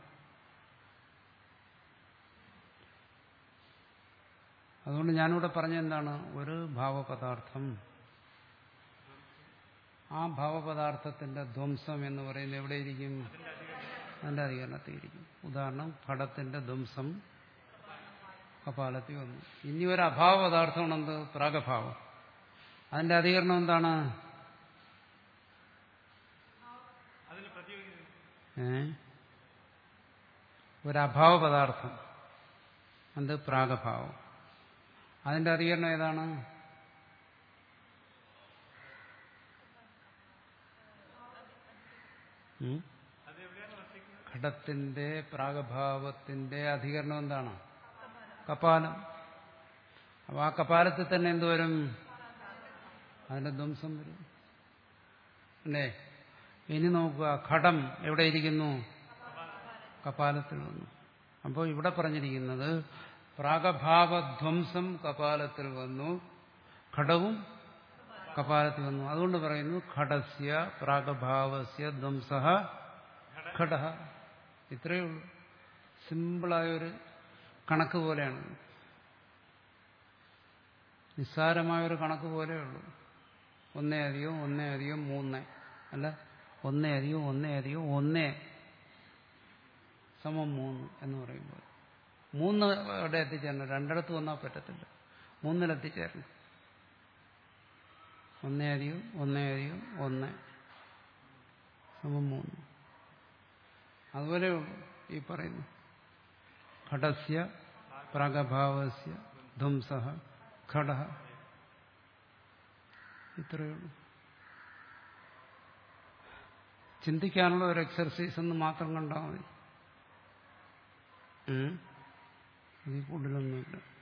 അതുകൊണ്ട് ഞാനിവിടെ പറഞ്ഞെന്താണ്? ഒരു ഭാവപദാർത്ഥം, ആ ഭാവപദാർത്ഥത്തിന്റെ ധ്വംസം എന്ന് പറയുന്നത് എവിടെയിരിക്കും? അതിന്റെ അധികരണത്തിൽ ഇരിക്കും. ഉദാഹരണം, ഘടത്തിന്റെ ധ്വംസം കപാലത്തിൽ വന്നു. ഇനി ഒരു അഭാവ പദാർത്ഥമാണ് എന്ത്? പ്രാഗഭാവം. അതിന്റെ അധികരണം എന്താണ്? ഏ ഒരു അഭാവ പദാർത്ഥം, അത് പ്രാഗഭാവം. അതിന്റെ അധികരണം ഏതാണ്? ഘടത്തിന്റെ പ്രാഗഭാവത്തിന്റെ അധികരണം എന്താണ്? കപാലം. അപ്പൊ ആ കപാലത്തിൽ തന്നെ എന്തുവരും? അതിന്റെ ധ്വംസം വരും അല്ലേ? ഇനി നോക്കുക, ഘടം എവിടെയിരിക്കുന്നു? കപാലത്തിൽ വന്നു. അപ്പോൾ ഇവിടെ പറഞ്ഞിരിക്കുന്നത് പ്രാഗഭാവധ്വംസം കപാലത്തിൽ വന്നു, ഘടവും കപാലത്തിൽ വന്നു. അതുകൊണ്ട് പറയുന്നു ഘടസ്യ പ്രാഗഭാവസ്യ ധ്വംസഃ ഘടഃ. ഇത്രയേ ഉള്ളൂ. സിമ്പിളായൊരു കണക്ക് പോലെയാണ്, നിസ്സാരമായൊരു കണക്ക് പോലെയുള്ളൂ. ഒന്നേ അധികം ഒന്നേ അധികം മൂന്ന് അല്ല, ഒന്നേ അധികം ഒന്നേ അധികം ഒന്നേ സമം മൂന്ന് എന്ന് പറയുമ്പോൾ മൂന്ന് അവിടെ എത്തിച്ചേരണം. രണ്ടിടത്ത് വന്നാൽ പറ്റത്തില്ല, മൂന്നിലെത്തിച്ചേരണം. ഒന്നേ അധികം ഒന്നേ അധികം ഒന്ന് സമം മൂന്ന്. അതുപോലെയുള്ളൂ ഈ പറയുന്നു ഘടസ്യ പ്രാഗഭാവസ്യ ധ്വംസഃ ഘടഃ. ഇത്രയേ ഉള്ളൂ. ചിന്തിക്കാനുള്ള ഒരു എക്സർസൈസ് എന്ന് മാത്രം കണ്ടാൽ മതി. അതിൽ കൂടുതലൊന്നുമില്ല.